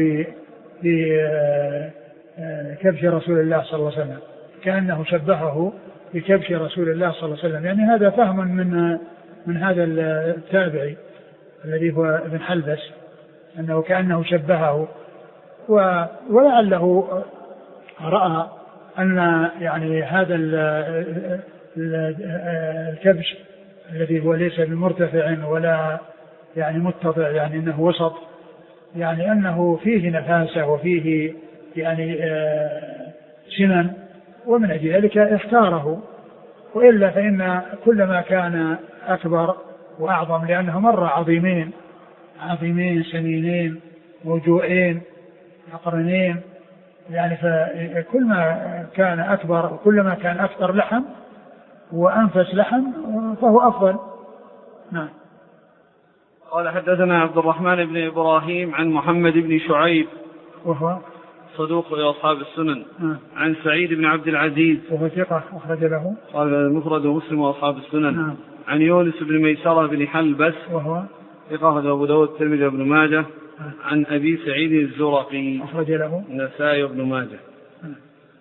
بكبش رسول الله صلى الله عليه وسلم، كأنه شبهه بكبش رسول الله صلى الله عليه وسلم. يعني هذا فهم من من هذا التابعي الذي هو ابن حلبس، أنه كأنه شبهه، ولعله رأى أن يعني هذا الكبش الذي هو ليس بمرتفع ولا يعني متضع، يعني أنه وسط، يعني أنه فيه نفاسة وفيه يعني سنن، ومن أجل ذلك اختاره. وإلا فإن كل ما كان أكبر وأعظم لأنه مرة عظيمين عظيمين سمينين موجوعين أقرنين، يعني فكل ما كان أكبر وكل ما كان أكثر لحم وأنفس لحم فهو أفضل. نعم. قال حدثنا عبد الرحمن بن إبراهيم عن محمد بن شعيب وهو صدوق لأصحاب السنن. نعم. عن سعيد بن عبد العزيز وهو ثقة أخرج له قال المفرد ومسلم وأصحاب السنن. نعم. عن يونس بن ميسرة بن حلبس وهو ثقة أخرج أبو داود الترمذي وابن ماجه. نعم. عن أبي سعيد الزرقي أخرج له النسائي وابن ماجه. نعم.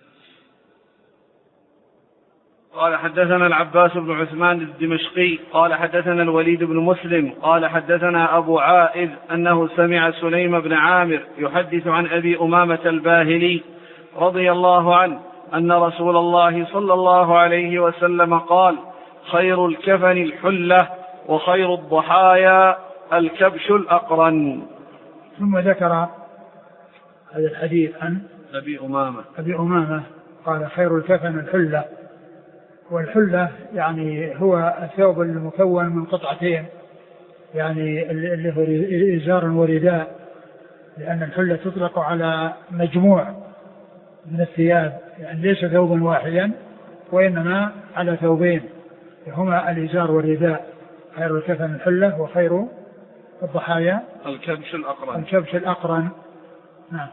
قال حدثنا العباس بن عثمان الدمشقي قال حدثنا الوليد بن مسلم قال حدثنا أبو عائذ أنه سمع سليم بن عامر يحدث عن أبي أمامة الباهلي رضي الله عنه أن رسول الله صلى الله عليه وسلم قال: خير الكفن الحلة وخير الضحايا الكبش الأقرن. ثم ذكر هذا الحديث عن أبي أمامة أبي أمامة قال: خير الكفن الحلة. والحلة يعني هو الثوب المكون من قطعتين، يعني اللي هو إزار ورداء، لأن الحلة تطلق على مجموع من الثياب، يعني ليس ثوبا واحدا وإنما على ثوبين هما الإزار والرداء. خير الكفن الحلة وخير الضحايا الكبش الأقرن. الكبش الأقرن. نعم.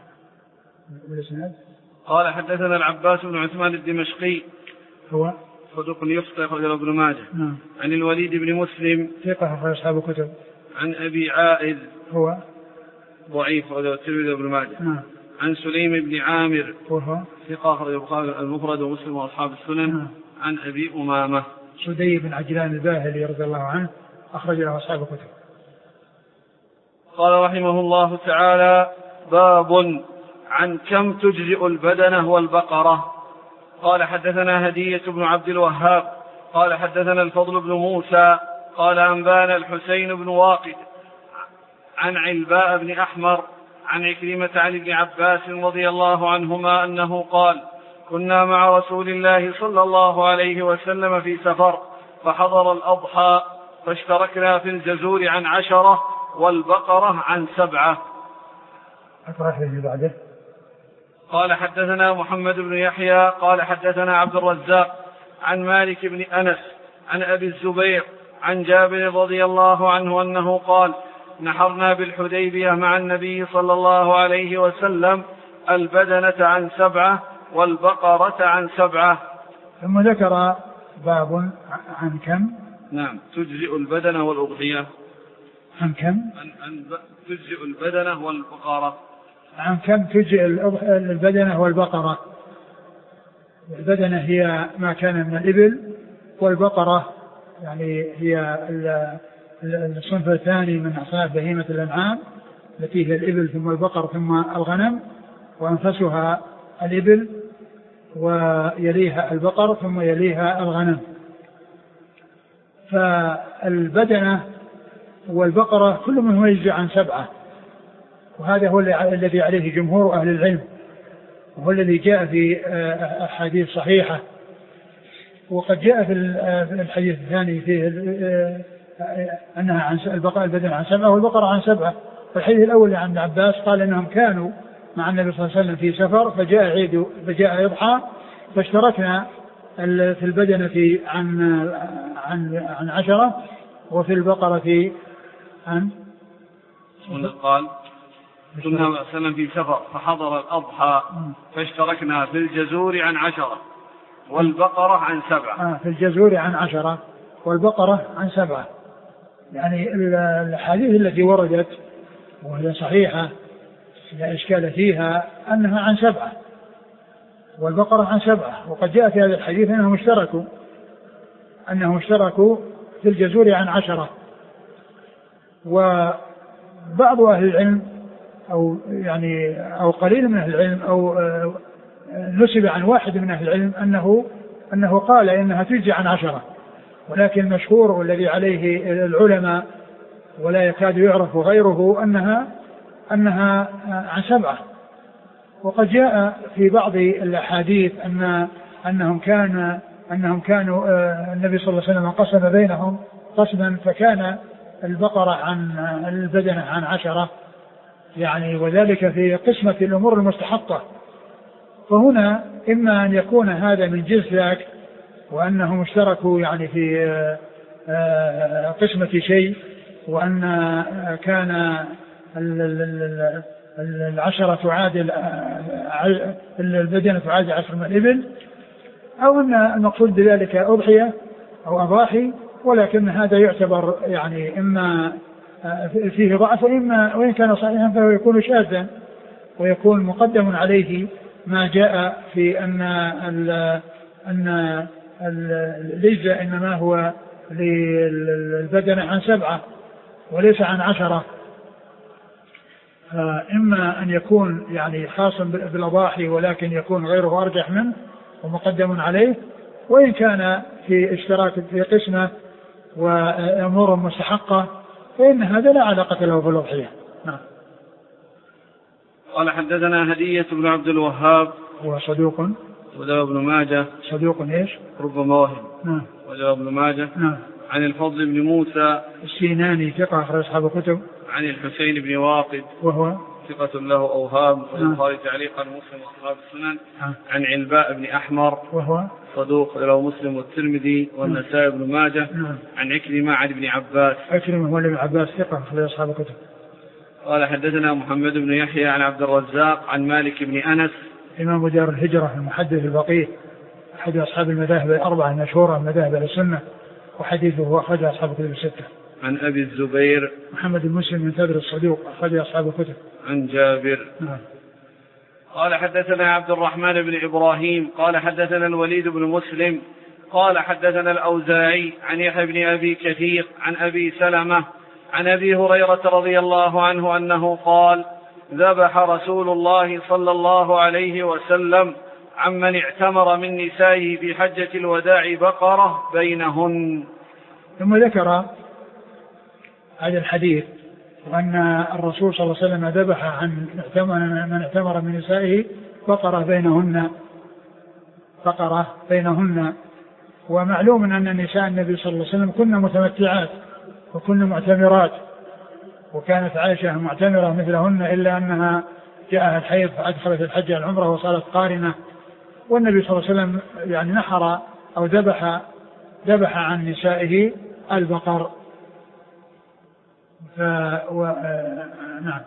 قال حدثنا العباس بن عثمان الدمشقي هو صدوق يخطئ أخرج ابن ماجه. نعم. عن الوليد بن مسلم ثقة أخرج أصحاب الكتب. عن أبي عائذ هو ضعيف أخرج الترمذي وابن ماجه. نعم. عن سليم بن عامر وهو ثقة أخرج البخاري المفرد ومسلم وأصحاب السنن. نعم. عن أبي أمامة سدي بن عجلان الباهلي رضي الله عنه أخرج له أصحاب الكتب. قال رحمه الله تعالى: باب عن كم تجزئ البدنة والبقرة. قال حدثنا هدية بن عبد الوهاب قال حدثنا الفضل بن موسى قال أنبانا الحسين بن واقد عن علباء بن أحمر عن عكرمة عن ابن عباس رضي الله عنهما أنه قال: كنا مع رسول الله صلى الله عليه وسلم في سفر فحضر الأضحى فاشتركنا في الجزور عن عشرة والبقرة عن سبعة. قال حدثنا محمد بن يحيى قال حدثنا عبد الرزاق عن مالك بن أنس عن أبي الزبير عن جابر رضي الله عنه أنه قال: نحرنا بالحديبية مع النبي صلى الله عليه وسلم البدنة عن سبعة والبقرة عن سبعة. ثم ذكر باب عن كم نعم تجزئ البدنة والأضحية. عن كم عن, عن تجزئ البدنة والبقرة. عن كم تجزئ البدنة والبقرة. البدنة هي ما كان من الإبل، والبقرة يعني هي الصنف الثاني من أصناف بهيمة الأنعام التي هي الإبل ثم البقر ثم الغنم، وأنفسها الإبل ويليها البقر ثم يليها الغنم. فالبدنة والبقرة كل منهم يجزي عن سبعة، وهذا هو الذي عليه جمهور أهل العلم، وهو الذي جاء في أحاديث صحيحة. وقد جاء في الحديث الثاني فيه أنها عن البدنة عن سبعة والبقرة عن سبعة. والحديث الأول عن ابن عباس قال أنهم كانوا مع النبي صلى الله عليه وسلم في سفر فجاء عيد فجاء يضحى فاشتركنا في البدنة عن عن عن عشرة وفي البقرة عن قال كنا وسلم في سفر فحضر الأضحى فاشتركنا في الجزور عن عشرة والبقرة عن سبعة. آه في الجزور عن عشرة والبقرة عن سبعة. يعني الحديث التي وردت وهي صحيحة لا إشكال فيها أنها عن سبعة والبقرة عن سبعة. وقد جاء في هذا الحديث أنهم اشتركوا أنهم اشتركوا في الجزور عن عشرة. وبعض أهل العلم أو يعني أو قليل من أهل العلم أو نسب عن واحد من أهل العلم أنه أنه قال إنها تجزي عن عشرة، ولكن المشهور والذي عليه العلماء ولا يكاد يعرف غيره أنها أنها عن سبعة. وقد جاء في بعض الأحاديث أن أنهم كان أنهم كانوا النبي صلى الله عليه وسلم قسم بينهم قسما فكان البقرة عن البدنة عن عشرة يعني، وذلك في قسمة الأمور المستحقة. فهنا إما أن يكون هذا من جنس ذاك وأنهم اشتركوا يعني في قسمة شيء، وأن كان العشرة تعادل البدنة تعادل عشر من الإبل، أو أن المقصود بذلك أضحية أو أضاحي، ولكن هذا يعتبر يعني إما فيه ضعف، وإما وإن كان صحيحا فهو يكون شاذا، ويكون مقدم عليه ما جاء في أن أن الإجزاء إنما هو للبدنة عن سبعة وليس عن عشرة. إما أن يكون يعني خاصا بالأضاحي ولكن يكون غيره أرجح منه ومقدم عليه، وإن كان في اشتراك في قسمة وأمور مستحقة فإن هذا لا علاقة له بالأضحية. نعم. قال حدثنا هدية بن عبد الوهاب وصدوق وله ابن ماجه صدوق ايش؟ ربما وهم. نعم. وله ابن ماجه. نعم. عن الفضل بن موسى السيناني ثقة أخرج أصحاب الكتب. عن الحسين بن واقد وهو ثقة له أوهام والبخاري تعليقا مسلم وأصحاب السنن. نعم. عن علباء بن أحمر وهو صدوق له مسلم والترمذي والنسائي بن ماجه. نعم. عن عكرمة عن ابن عباس عكرمة هو ابن عباس ثقة أخرج أصحاب الكتب. قال حدثنا محمد بن يحيى عن عبد الرزاق عن مالك بن أنس إمام دار الهجرة المحدث الفقيه أحد أصحاب المذاهب الأربعة المشهورة المذاهب السنة، وحديثه أخرج أصحاب الكتب الستة. عن أبي الزبير محمد بن مسلم من ثابت الصدوق أخرج أصحاب الكتب. عن جابر. نعم. قال حدثنا عبد الرحمن بن إبراهيم قال حدثنا الوليد بن مسلم قال حدثنا الأوزاعي عن يحيى بن أبي كثير عن أبي سلمة عن أبي هريرة رضي الله عنه أنه قال ذبح رسول الله صلى الله عليه وسلم عمن اعتمر من نسائه في حجة الوداع بقرة بينهن. ثم ذكر هذا الحديث وأن الرسول صلى الله عليه وسلم ذبح عن من اعتمر من نسائه بقرة بينهن بقرة بينهن ومعلوم أن نساء النبي صلى الله عليه وسلم كن متمتعات وكن معتمرات، وكانت عائشة معتمرة مثلهن إلا أنها جاءها الحيض فأدخلت الحج العمرة وصارت قارنة، والنبي صلى الله عليه وسلم يعني نحر أو ذبح ذبح عن نسائه البقر. ف و... نعم.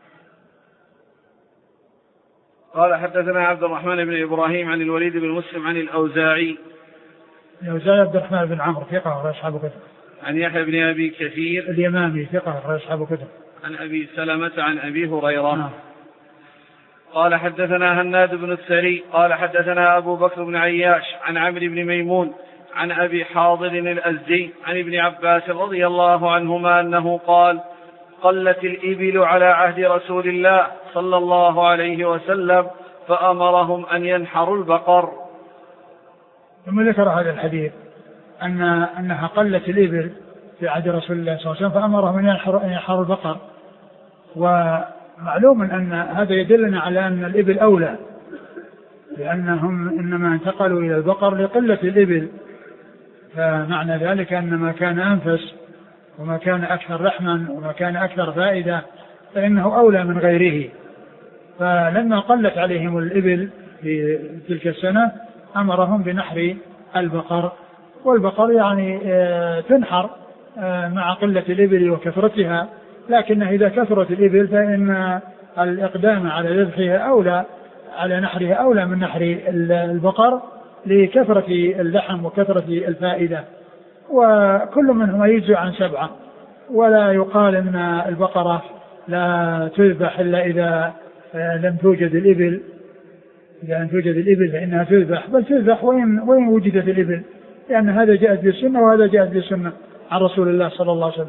قال حدثنا عبد الرحمن بن إبراهيم عن الوليد بن مسلم عن الأوزاعي الأوزاعي عبد الرحمن بن عمرو ثقة أخرج أصحاب الكتب. عن يحيى بن أبي كثير اليمامي ثقة أخرج أصحاب الكتب. عن أبي سلمة عن أبي هريرة. نعم. قال حدثنا هناد بن السري قال حدثنا أبو بكر بن عياش عن عمرو بن ميمون عن أبي حاضر الأزدي عن ابن عباس رضي الله عنهما أنه قال قلت الإبل على عهد رسول الله صلى الله عليه وسلم فأمرهم أن ينحروا البقر. ثم ذكر هذا الحديث أن أنها قلت الإبل في عهد رسول الله صلى الله عليه وسلم فأمرهم أن ينحروا البقر، ومعلوم أن هذا يدلنا على أن الإبل أولى، لأنهم إنما انتقلوا إلى البقر لقلة الإبل، فمعنى ذلك أن ما كان أنفس وما كان أكثر لحما وما كان أكثر فائدة فإنه أولى من غيره. فلما قلت عليهم الإبل في تلك السنة أمرهم بنحر البقر، والبقر يعني تنحر مع قلة الإبل وكثرتها، لكن إذا كثرت الإبل فإن الإقدام على ذبحها أولى على نحرها أولى من نحر البقر لكثرة اللحم وكثرة الفائدة، وكل منهما يجزء عن سبعة، ولا يقال أن البقرة لا تذبح إلا إذا لم توجد الإبل، إذا لم توجد الإبل فإنها تذبح، بل تذبح وين, وين وجدت الإبل، لأن هذا جاءت بالسنة وهذا جاءت بالسنة عن رسول الله صلى الله عليه وسلم.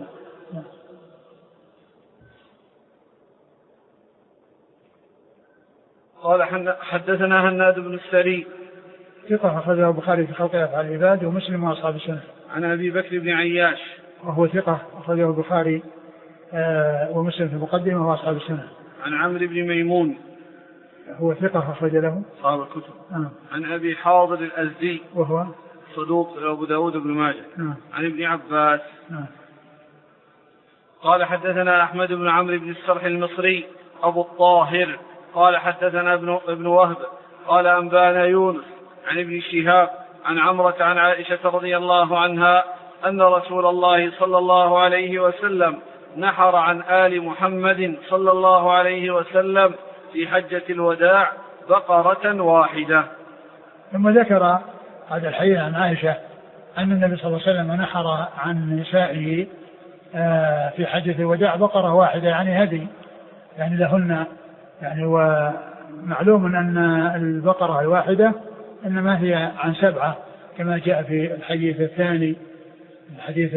قال حدثنا هناد بن السري ثقة أخرجه البخاري في خلق أفعال العباد ومسلم وأصحاب السنة. عن أبي بكر بن عياش وهو ثقة أخرجه البخاري آه ومسلم في المقدمة وأصحاب السنة. عن عمرو بن ميمون هو ثقة أخرج له أصحاب الكتب. آه. عن أبي حاضر الأزدي وهو صدوق أبو داود بن ماجه. نعم. عن ابن عباس. نعم. قال حدثنا أحمد بن عمرو بن السرح المصري أبو الطاهر قال حدثنا ابن, ابن وهب قال أنبانا يونس عن ابن شهاب عن عمرة عن عائشة رضي الله عنها أن رسول الله صلى الله عليه وسلم نحر عن آل محمد صلى الله عليه وسلم في حجة الوداع بقرة واحدة. ثم ذكر هذا الحديث عن عائشة أن النبي صلى الله عليه وسلم نحر عن نسائه في حجة الوداع بقرة واحدة يعني هدي يعني لهن يعني. ومعلوم أن البقرة الواحدة إنما هي عن سبعة كما جاء في الحديث الثاني الحديث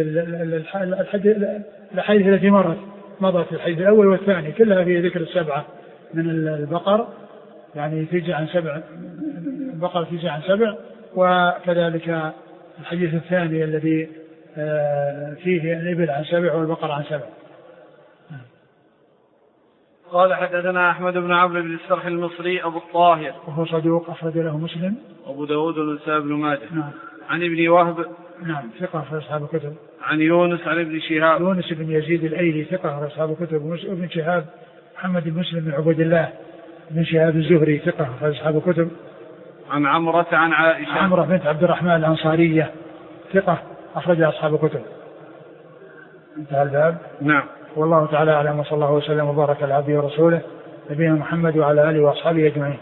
الحديث التي مرت مضت الحديث الأول والثاني كلها في ذكر السبعة من البقر يعني تيجي عن سبع البقرة تيجي عن سبع. وكذلك الحديث الثاني الذي فيه الإبل عن سبع والبقر عن سبع. قال حدثنا أحمد بن عمرو بن السرح المصري أبو الطاهر وهو صدوق أخرج له مسلم أبو داود والنسائي بن ماجه. نعم. عن ابن وهب نعم ثقة في أصحاب الكتب. عن يونس عن ابن شهاب يونس بن يزيد الأيلي ثقة في أصحاب الكتب. وابن شهاب محمد بن مسلم بن عبد الله بن شهاب الزهري ثقة في أصحاب الكتب. عن عمرة عن عائشة عمرة بنت عبد الرحمن الأنصارية ثقة أخرج أصحاب الكتب. انتهى الباب. نعم. والله تعالى أعلم وصلى الله وسلم وبارك على عبده ورسوله نبينا محمد وعلى آله وأصحابه أجمعين.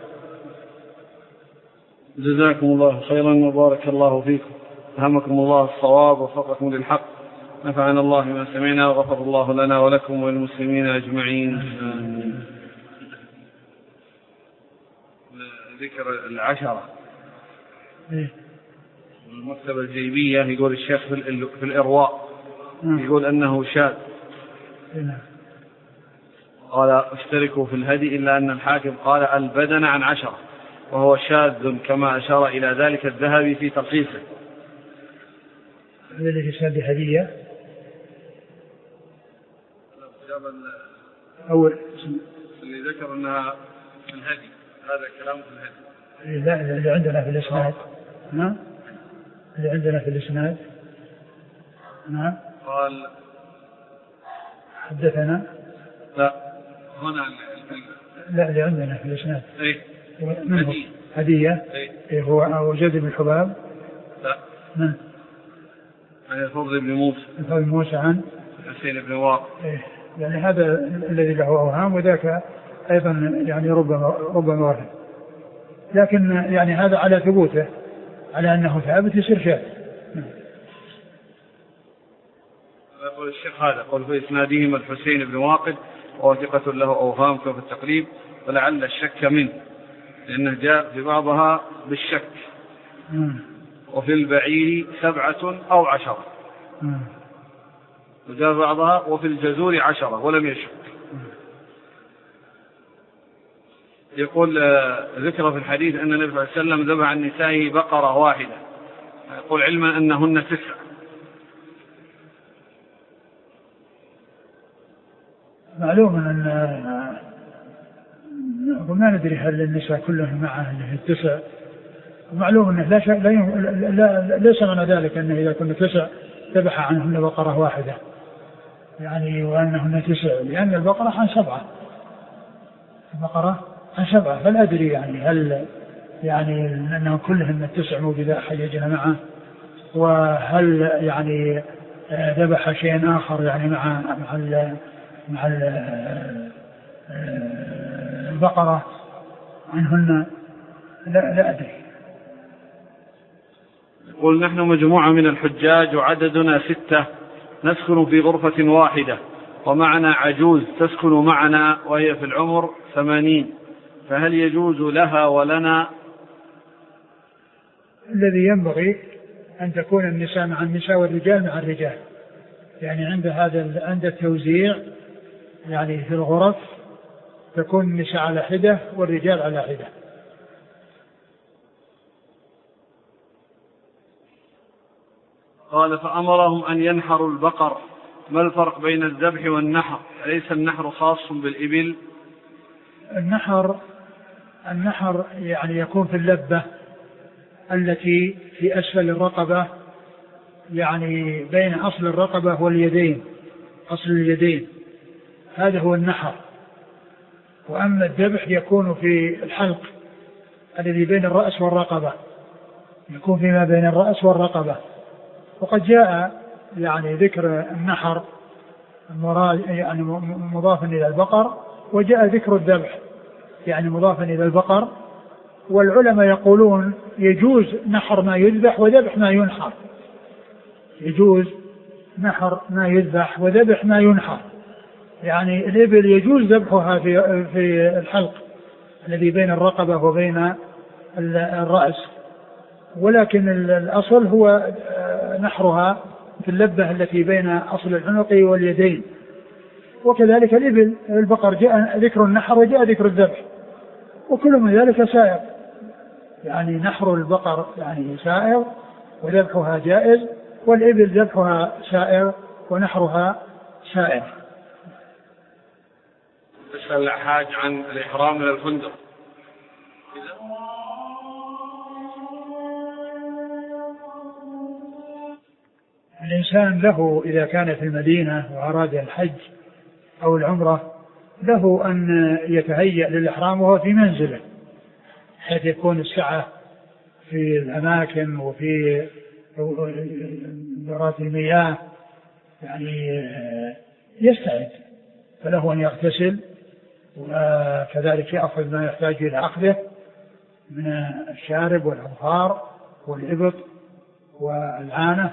جزاكم الله خيرا وبارك الله فيكم. ألهمكم الله الصواب ووفقكم للحق. نفعنا الله بما سمعنا وغفر الله لنا ولكم وللمسلمين أجمعين. ذكر العشرة المكتبة الجيبية يقول الشيخ في الإرواء يقول أنه شاذ. قال اشتركوا في الهدي إلا أن الحاكم قال البدن عن عشرة وهو شاذ كما أشار إلى ذلك الذهبي في تلخيصه. هذا الذي شاذ هدية أول اللي ذكر أنها في الهدي هذا كلام في الهدي. لا اللي عندنا في الإسناد. نعم اللي عندنا في الإسناد. نعم قال حدثنا. لا هنا لا اللي عندنا في الإسناد. إيه من هدية. إيه. إيه هو وجد بن الحباب. لا من عن الفضل بن موسى. الفضل بن موسى عن حسين بن واقع. إيه يعني هذا الذي له أوهام وذاك أيضا يعني ربما ربما واحد لكن يعني هذا على ثبوته على أنه ثابت يصير شاذ. يقول الشيخ هذا قال في إسنادهم الحسين بن واقد وثقة له أوهام كما في التقريب ولعل الشك منه لأنه جاء في بعضها بالشك. مم. وفي البعير سبعة أو عشرة. مم. وجاء بعضها وفي الجزور عشرة ولم يشك. مم. يقول ذكر في الحديث أن النبي صلى الله عليه وسلم ذبح عن نسائه بقرة واحدة يقول علما أنهن تسع. معلوم أن وما ندري هل النساء كلهم معه التسع. معلوم أنه لا شيء لا لا ليس معنى ذلك أنه إذا كنا تسع ذبح عنهن بقرة واحدة يعني وأنهن تسع لأن البقرة عن سبعة البقرة عن سبعة فلا أدري يعني هل يعني أنهم كلهم التسع موجودة حيجنا معه وهل يعني ذبح شيء آخر يعني مع مع ال مع ال البقرة عنهن لا, لا أدري. يقول نحن مجموعة من الحجاج وعددنا ستة نسكن في غرفة واحدة ومعنا عجوز تسكن معنا وهي في العمر ثمانين فهل يجوز لها ولنا؟ الذي ينبغي أن تكون النساء مع النساء والرجال مع الرجال يعني عند هذا عند التوزيع يعني في الغرف تكون النساء على حدة والرجال على حدة. قال فأمرهم أن ينحروا البقر ما الفرق بين الذبح والنحر أليس النحر خاص بالإبل؟ النحر النحر يعني يكون في اللبة التي في أسفل الرقبة، يعني بين أصل الرقبة واليدين، أصل اليدين، هذا هو النحر. وأما الذبح يكون في الحلق الذي بين الرأس والرقبة، يكون فيما بين الرأس والرقبة. وقد جاء يعني ذكر النحر مراد يعني مضافا إلى البقر، وجاء ذكر الذبح يعني مضافا إلى البقر. والعلماء يقولون يجوز نحر ما يذبح وذبح ما ينحر، يجوز نحر ما يذبح وذبح ما ينحر. يعني الإبل يجوز ذبحها في في الحلق الذي بين الرقبة وبين الرأس، ولكن الأصل هو نحرها في اللبة التي بين أصل العنق واليدين. وكذلك الإبل البقر جاء ذكر النحر وجاء ذكر الذبح، وكل من ذلك سائر، يعني نحر البقر يعني سائر وذبحها جائز، والإبل ذبحها سائر ونحرها سائر. تسأل الحاج عن الإحرام من الفندق. الإنسان له إذا كان في المدينة وأراد الحج أو العمرة له أن يتهيأ للإحرام وهو في منزله، حيث يكون السعة في الأماكن وفي دورات المياه، يعني يستعد، فله أن يغتسل، وكذلك يأخذ ما يحتاج إلى أخذه من الشارب والأظفار والإبط والعانة،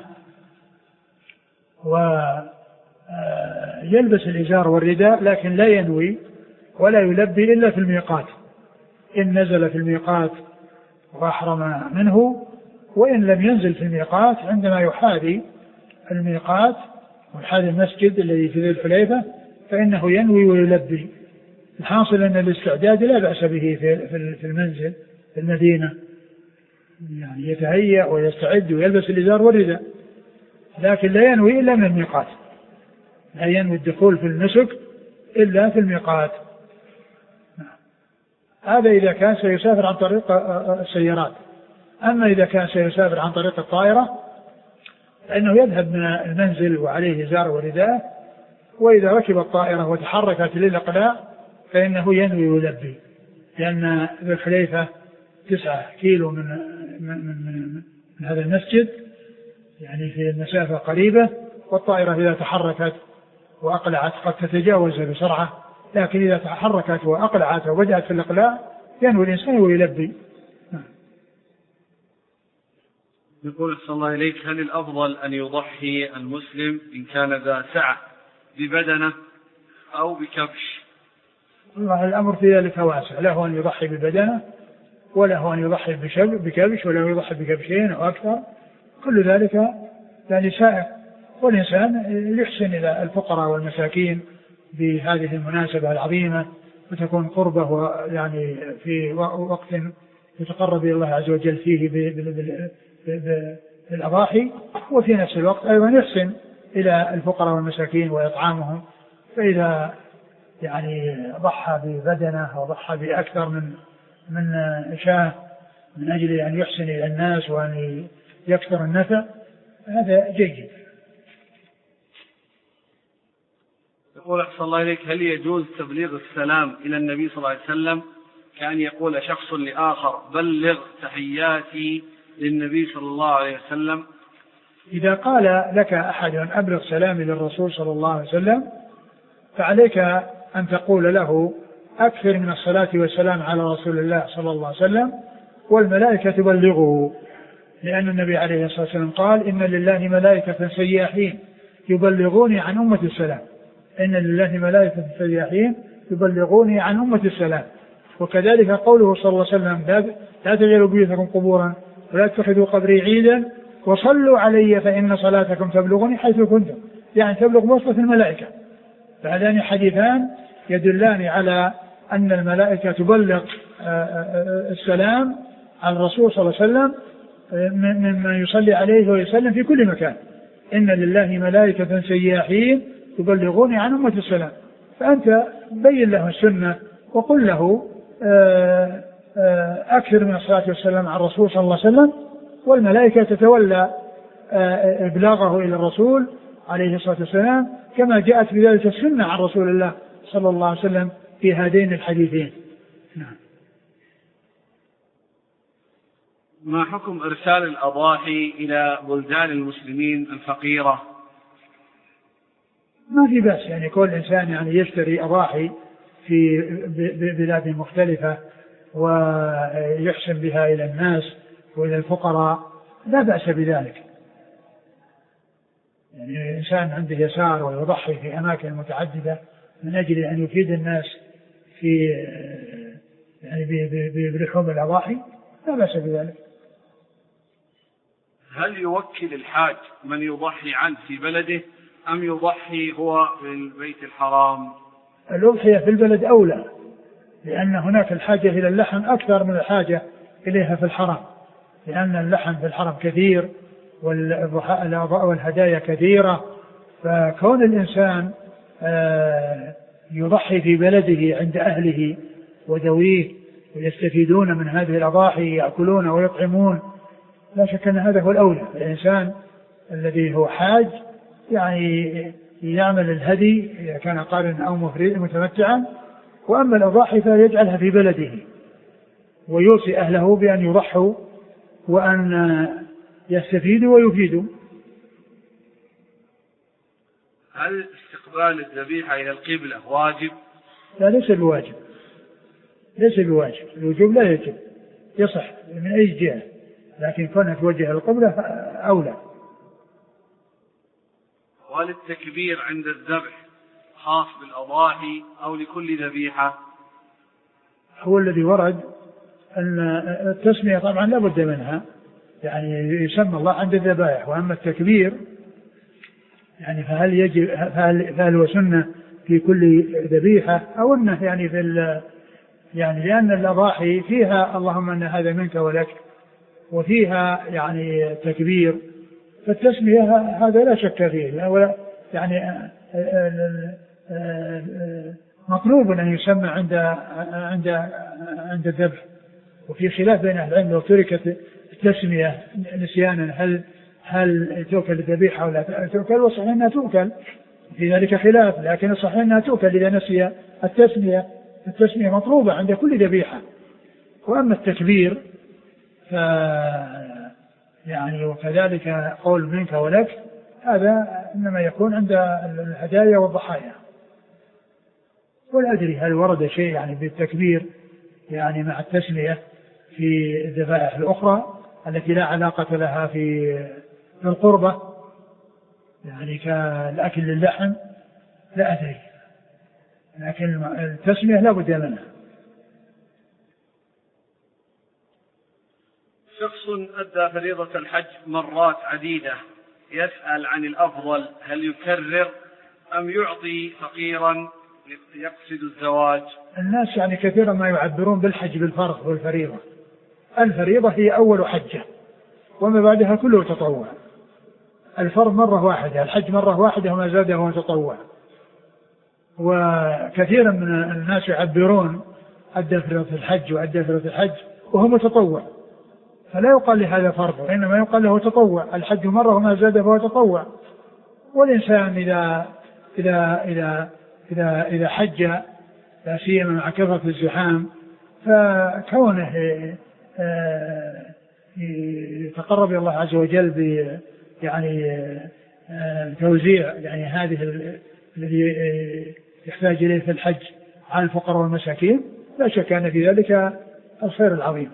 ويلبس الإزار والرداء، لكن لا ينوي ولا يلبي إلا في الميقات، إن نزل في الميقات وأحرم منه، وإن لم ينزل في الميقات عندما يحاذي الميقات ويحاذي المسجد الذي في ذي الحليفة فإنه ينوي ويلبي. الحاصل أن الاستعداد لا بأس به في المنزل في المدينة، يعني يتهيأ ويستعد ويلبس الإزار والرداء، لكن لا ينوي إلا من الميقات، لا ينوي الدخول في النسك إلا في الميقات. هذا إذا كان سيسافر عن طريق السيارات. أما إذا كان سيسافر عن طريق الطائرة فإنه يذهب من المنزل وعليه إزار ورداء، وإذا ركب الطائرة وتحركت للإقلاع فإنه ينوي ويلبي، لأن ذي الحليفة تسعة كيلو من, من, من, من هذا المسجد، يعني في المسافة قريبة، والطائرة إذا تحركت وأقلعت قد تتجاوز بسرعة، لكن إذا تحركت وأقلعت وبدأت في الإقلاع ينوي الإنسان ويلبي. يقول أحسن الله إليك: هل الأفضل أن يضحي المسلم إن كان ذا سعة ببدنه أو بكبش؟ والله الأمر في ذلك واسع، له أن يضحي ببدنه وله أن يضحي بكبش وله يضحي بكبشين أو أكثر، كل ذلك يعني سائر. والإنسان يحسن إلى الفقراء والمساكين بهذه المناسبة العظيمة، وتكون قربه يعني في وقت يتقرب إلى الله عز وجل فيه بالأضاحي، وفي نفس الوقت أيضا يحسن إلى الفقراء والمساكين وإطعامهم. فإذا يعني ضحى ببدنه أو ضحى بأكثر من من شاه من أجل أن يحسن إلى الناس وأن يكثر النفع، هذا جيد. يقول أحسن الله إليك: هل يجوز تبليغ السلام إلى النبي صلى الله عليه وسلم كأن يقول شخص لآخر بلغ تحياتي للنبي صلى الله عليه وسلم؟ إذا قال لك أحد أبلغ سلامي للرسول صلى الله عليه وسلم فعليك أن تقول له أكثر من الصلاة والسلام على رسول الله صلى الله عليه وسلم والملائكة تبلغه، لأن النبي عليه الصلاة والسلام قال: إن لله ملائكة سياحين يبلغوني عن أمة السلام، إن لله ملائكة سياحين يبلغوني عن أمة السلام. وكذلك قوله صلى الله عليه وسلم: لا تجعلوا بيوتكم قبورا ولا تتخذوا قبري عيدا وصلوا علي فإن صلاتكم تبلغني حيث كنتم، يعني تبلغ وصفة الملائكة. فهذان حديثان يدلان على أن الملائكة تبلغ السلام على الرسول صلى الله عليه وسلم ممن يصلي عليه ويسلم في كل مكان. إن لله ملائكة سياحين يبلغوني عن أمة السلام. فأنت بين له السنة وقل له أكثر من الصلاة والسلام على الرسول صلى الله عليه وسلم، والملائكة تتولى إبلاغه إلى الرسول عليه الصلاة والسلام، كما جاءت بذلك السنة عن رسول الله صلى الله عليه وسلم في هذين الحديثين. نعم. ما حكم إرسال الأضاحي إلى بلدان المسلمين الفقيرة؟ ما في بأس، يعني كل إنسان يعني يشتري أضاحي في بلاد مختلفة ويحسن بها إلى الناس وإلى الفقراء، لا بأس بذلك. يعني الإنسان عنده يسار ويضحي في أماكن متعددة من أجل أن يفيد الناس في يعني بلحوم الأضاحي، لا بأس بذلك. هل يوكل الحاج من يضحي عنه في بلده أم يضحي هو في البيت الحرام؟ الأضحية في البلد أولى، لأن هناك الحاجة إلى اللحم أكثر من الحاجة إليها في الحرم، لأن اللحم في الحرم كثير والهدايا كثيرة، فكون الإنسان يضحي في بلده عند أهله وذويه ويستفيدون من هذه الأضاحي، يأكلون ويطعمون، لا شك أن هذا هو الأولى. الإنسان الذي هو حاج يعني يعمل الهدي إذا كان قارنا أو متمتعا، وأما الأضاحي فيجعلها في بلده ويوصي أهله بأن يضحوا وأن يستفيدوا ويفيدوا. هل استقبال الذبيحة إلى القبلة واجب؟ لا، ليس بواجب، ليس بواجب، الوجوب لا يجب، يصح من أي جهة، لكن كونها توجه القبلة أولى. وهل التكبير عند الذبح خاص بالأضاحي أو لكل ذبيحة؟ هو الذي ورد أن التسمية طبعا لا بد منها، يعني يسمى الله عند الذبائح، وأما التكبير يعني فهل يجب فهل, فهل هو سنة في كل ذبيحة أو أنه يعني في يعني لأن الأضاحي فيها اللهم أن هذا منك ولك، وفيها يعني تكبير، فالتسمية هذا لا شك فيه، يعني مطلوب أن يسمى عند عند عند الذبح. وفي خلاف بين أهل العلم لو تركت التسمية نسيانا هل هل تؤكل الذبيحة ولا تؤكل، وصحيح أنها تؤكل، في ذلك خلاف، لكن الصحيح أنها تؤكل إذا نسي التسمية. التسمية مطلوبة عند كل ذبيحة. وأما التكبير ف يعني وكذلك قول منك ولك، هذا إنما يكون عند الهدايا والضحايا. ولا أدري هل ورد شيء يعني بالتكبير يعني مع التسمية في الذبائح الأخرى التي لا علاقة لها في القربة، يعني كالأكل للحم، لا أدري، لكن التسمية لا بد منها. شخص أدى فريضة الحج مرات عديدة يسأل عن الأفضل، هل يكرر أم يعطي فقيرا يقصد الزواج؟ الناس يعني كثيرا ما يعبرون بالحج بالفرض والفريضة. الفريضة هي أول حجة، وما بعدها كله تطوع. الفرض مرة واحدة، الحج مرة واحدة، وما زاده هو تطوع. وكثيرا من الناس يعبرون أدى فريضة الحج وأدى فريضة الحج وهو متطوع، فلا يقال لهذا فرض، وإنما يقال له تطوع. الحج مرة وما زاده هو تطوع. والإنسان إذا إذا إذا إذا إذا حج لا سيما مع كثرة الزحام، فكونه يتقرب إلى الله عز وجل ب يعني توزيع يعني هذه الذي يحتاج إليه في الحج على الفقراء والمساكين، لا شك أن في ذلك الخير العظيم.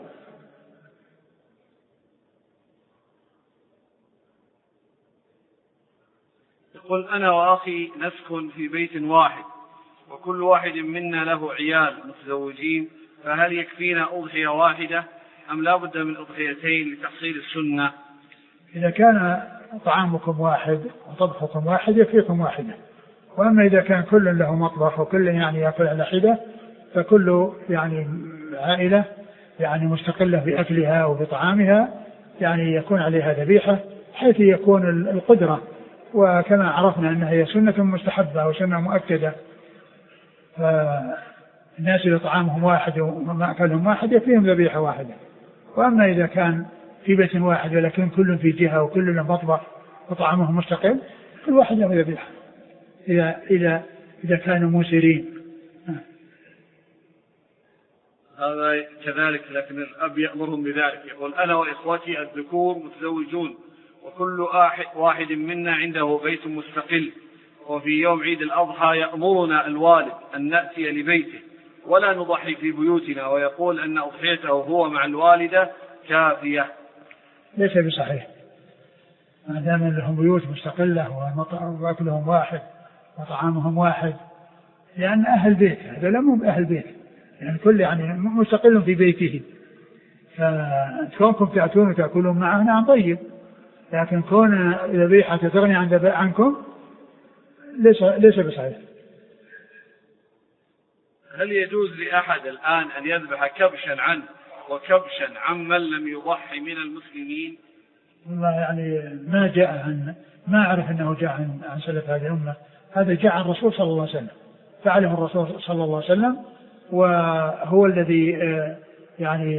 يقول أنا وأخي نسكن في بيت واحد، وكل واحد منا له عيال متزوجين، فهل يكفينا أضحية واحدة أم لا بد من أضحيتين لتحصيل السنة؟ إذا كان طعامكم واحد وطبخكم واحد يكفيكم واحدة. وأما إذا كان كل له مطبخ وكل يعني يأكل على حدة، فكل يعني عائلة يعني مستقلة بأكلها وبطعامها يعني يكون عليها ذبيحة حيث يكون القدرة. وكما عرفنا أنها هي سنة مستحبة وسنة مؤكدة، الناس إذا طعامهم واحد ومأكلهم واحد يكفيهم ذبيحة واحدة. وأما إذا كان في بيت واحد ولكن كل في جهة وكل له مطبخ وطعامهم مستقل كل واحد له ذبيحة إذا إذا إذا كانوا موسرين. هذا كذلك، لكن الأب يأمرهم بذلك، يقول أنا وإخوتي الذكور متزوجون وكل واحد منا عنده بيت مستقل، وفي يوم عيد الأضحى يأمرنا الوالد أن نأتي لبيته ولا نضحي في بيوتنا، ويقول أن أضحيته هو مع الوالدة كافية. ليس بصحيح، ما دام لهم بيوت مستقلة وأكلهم واحد وطعامهم واحد، لأن أهل بيت هذا لا مو أهل بيت، يعني كل يعني مستقل في بيته، فكونكم تأتون وتأكلون معه نعم طيب، لكن كون ذبيحة تغني عن عنكم ليس ليس بصحيح. هل يجوز لأحد الآن أن يذبح كبشا عنه وكبشا عمن لم يضحي من المسلمين؟ والله يعني ما جاء عن ما أعرف أنه جاء عن عن سلف هذه الأمة، هذا جاء عن الرسول صلى الله عليه وسلم، فعله الرسول صلى الله عليه وسلم، وهو الذي يعني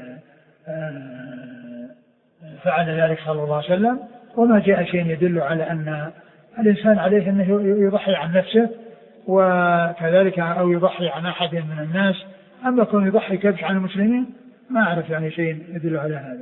فعل ذلك صلى الله عليه وسلم، وما جاء شيء يدل على أن الإنسان عليه أنه يضحي عن نفسه وكذلك أو يضحي عن أحد من الناس. أما كون يضحي كبش عن المسلمين ما أعرف يعني شيء يدل على هذا.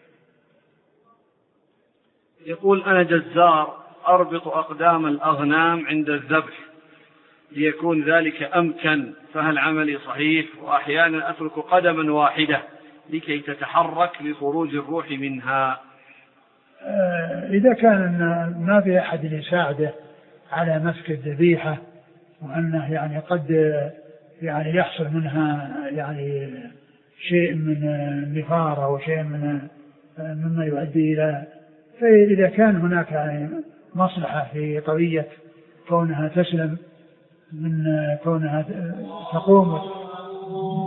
يقول أنا جزار أربط أقدام الأغنام عند الذبح ليكون ذلك أمكن، فهل عملي صحيح؟ وأحيانا أترك قدما واحدة لكي تتحرك لخروج الروح منها. إذا كان ما في أحد يساعده على مسك الذبيحة وأنه يعني قد يعني يحصل منها يعني شيء من النفارة وشيء من مما يؤدي إلى، فإذا كان هناك يعني مصلحة في قضية كونها تسلم من كونها تقوم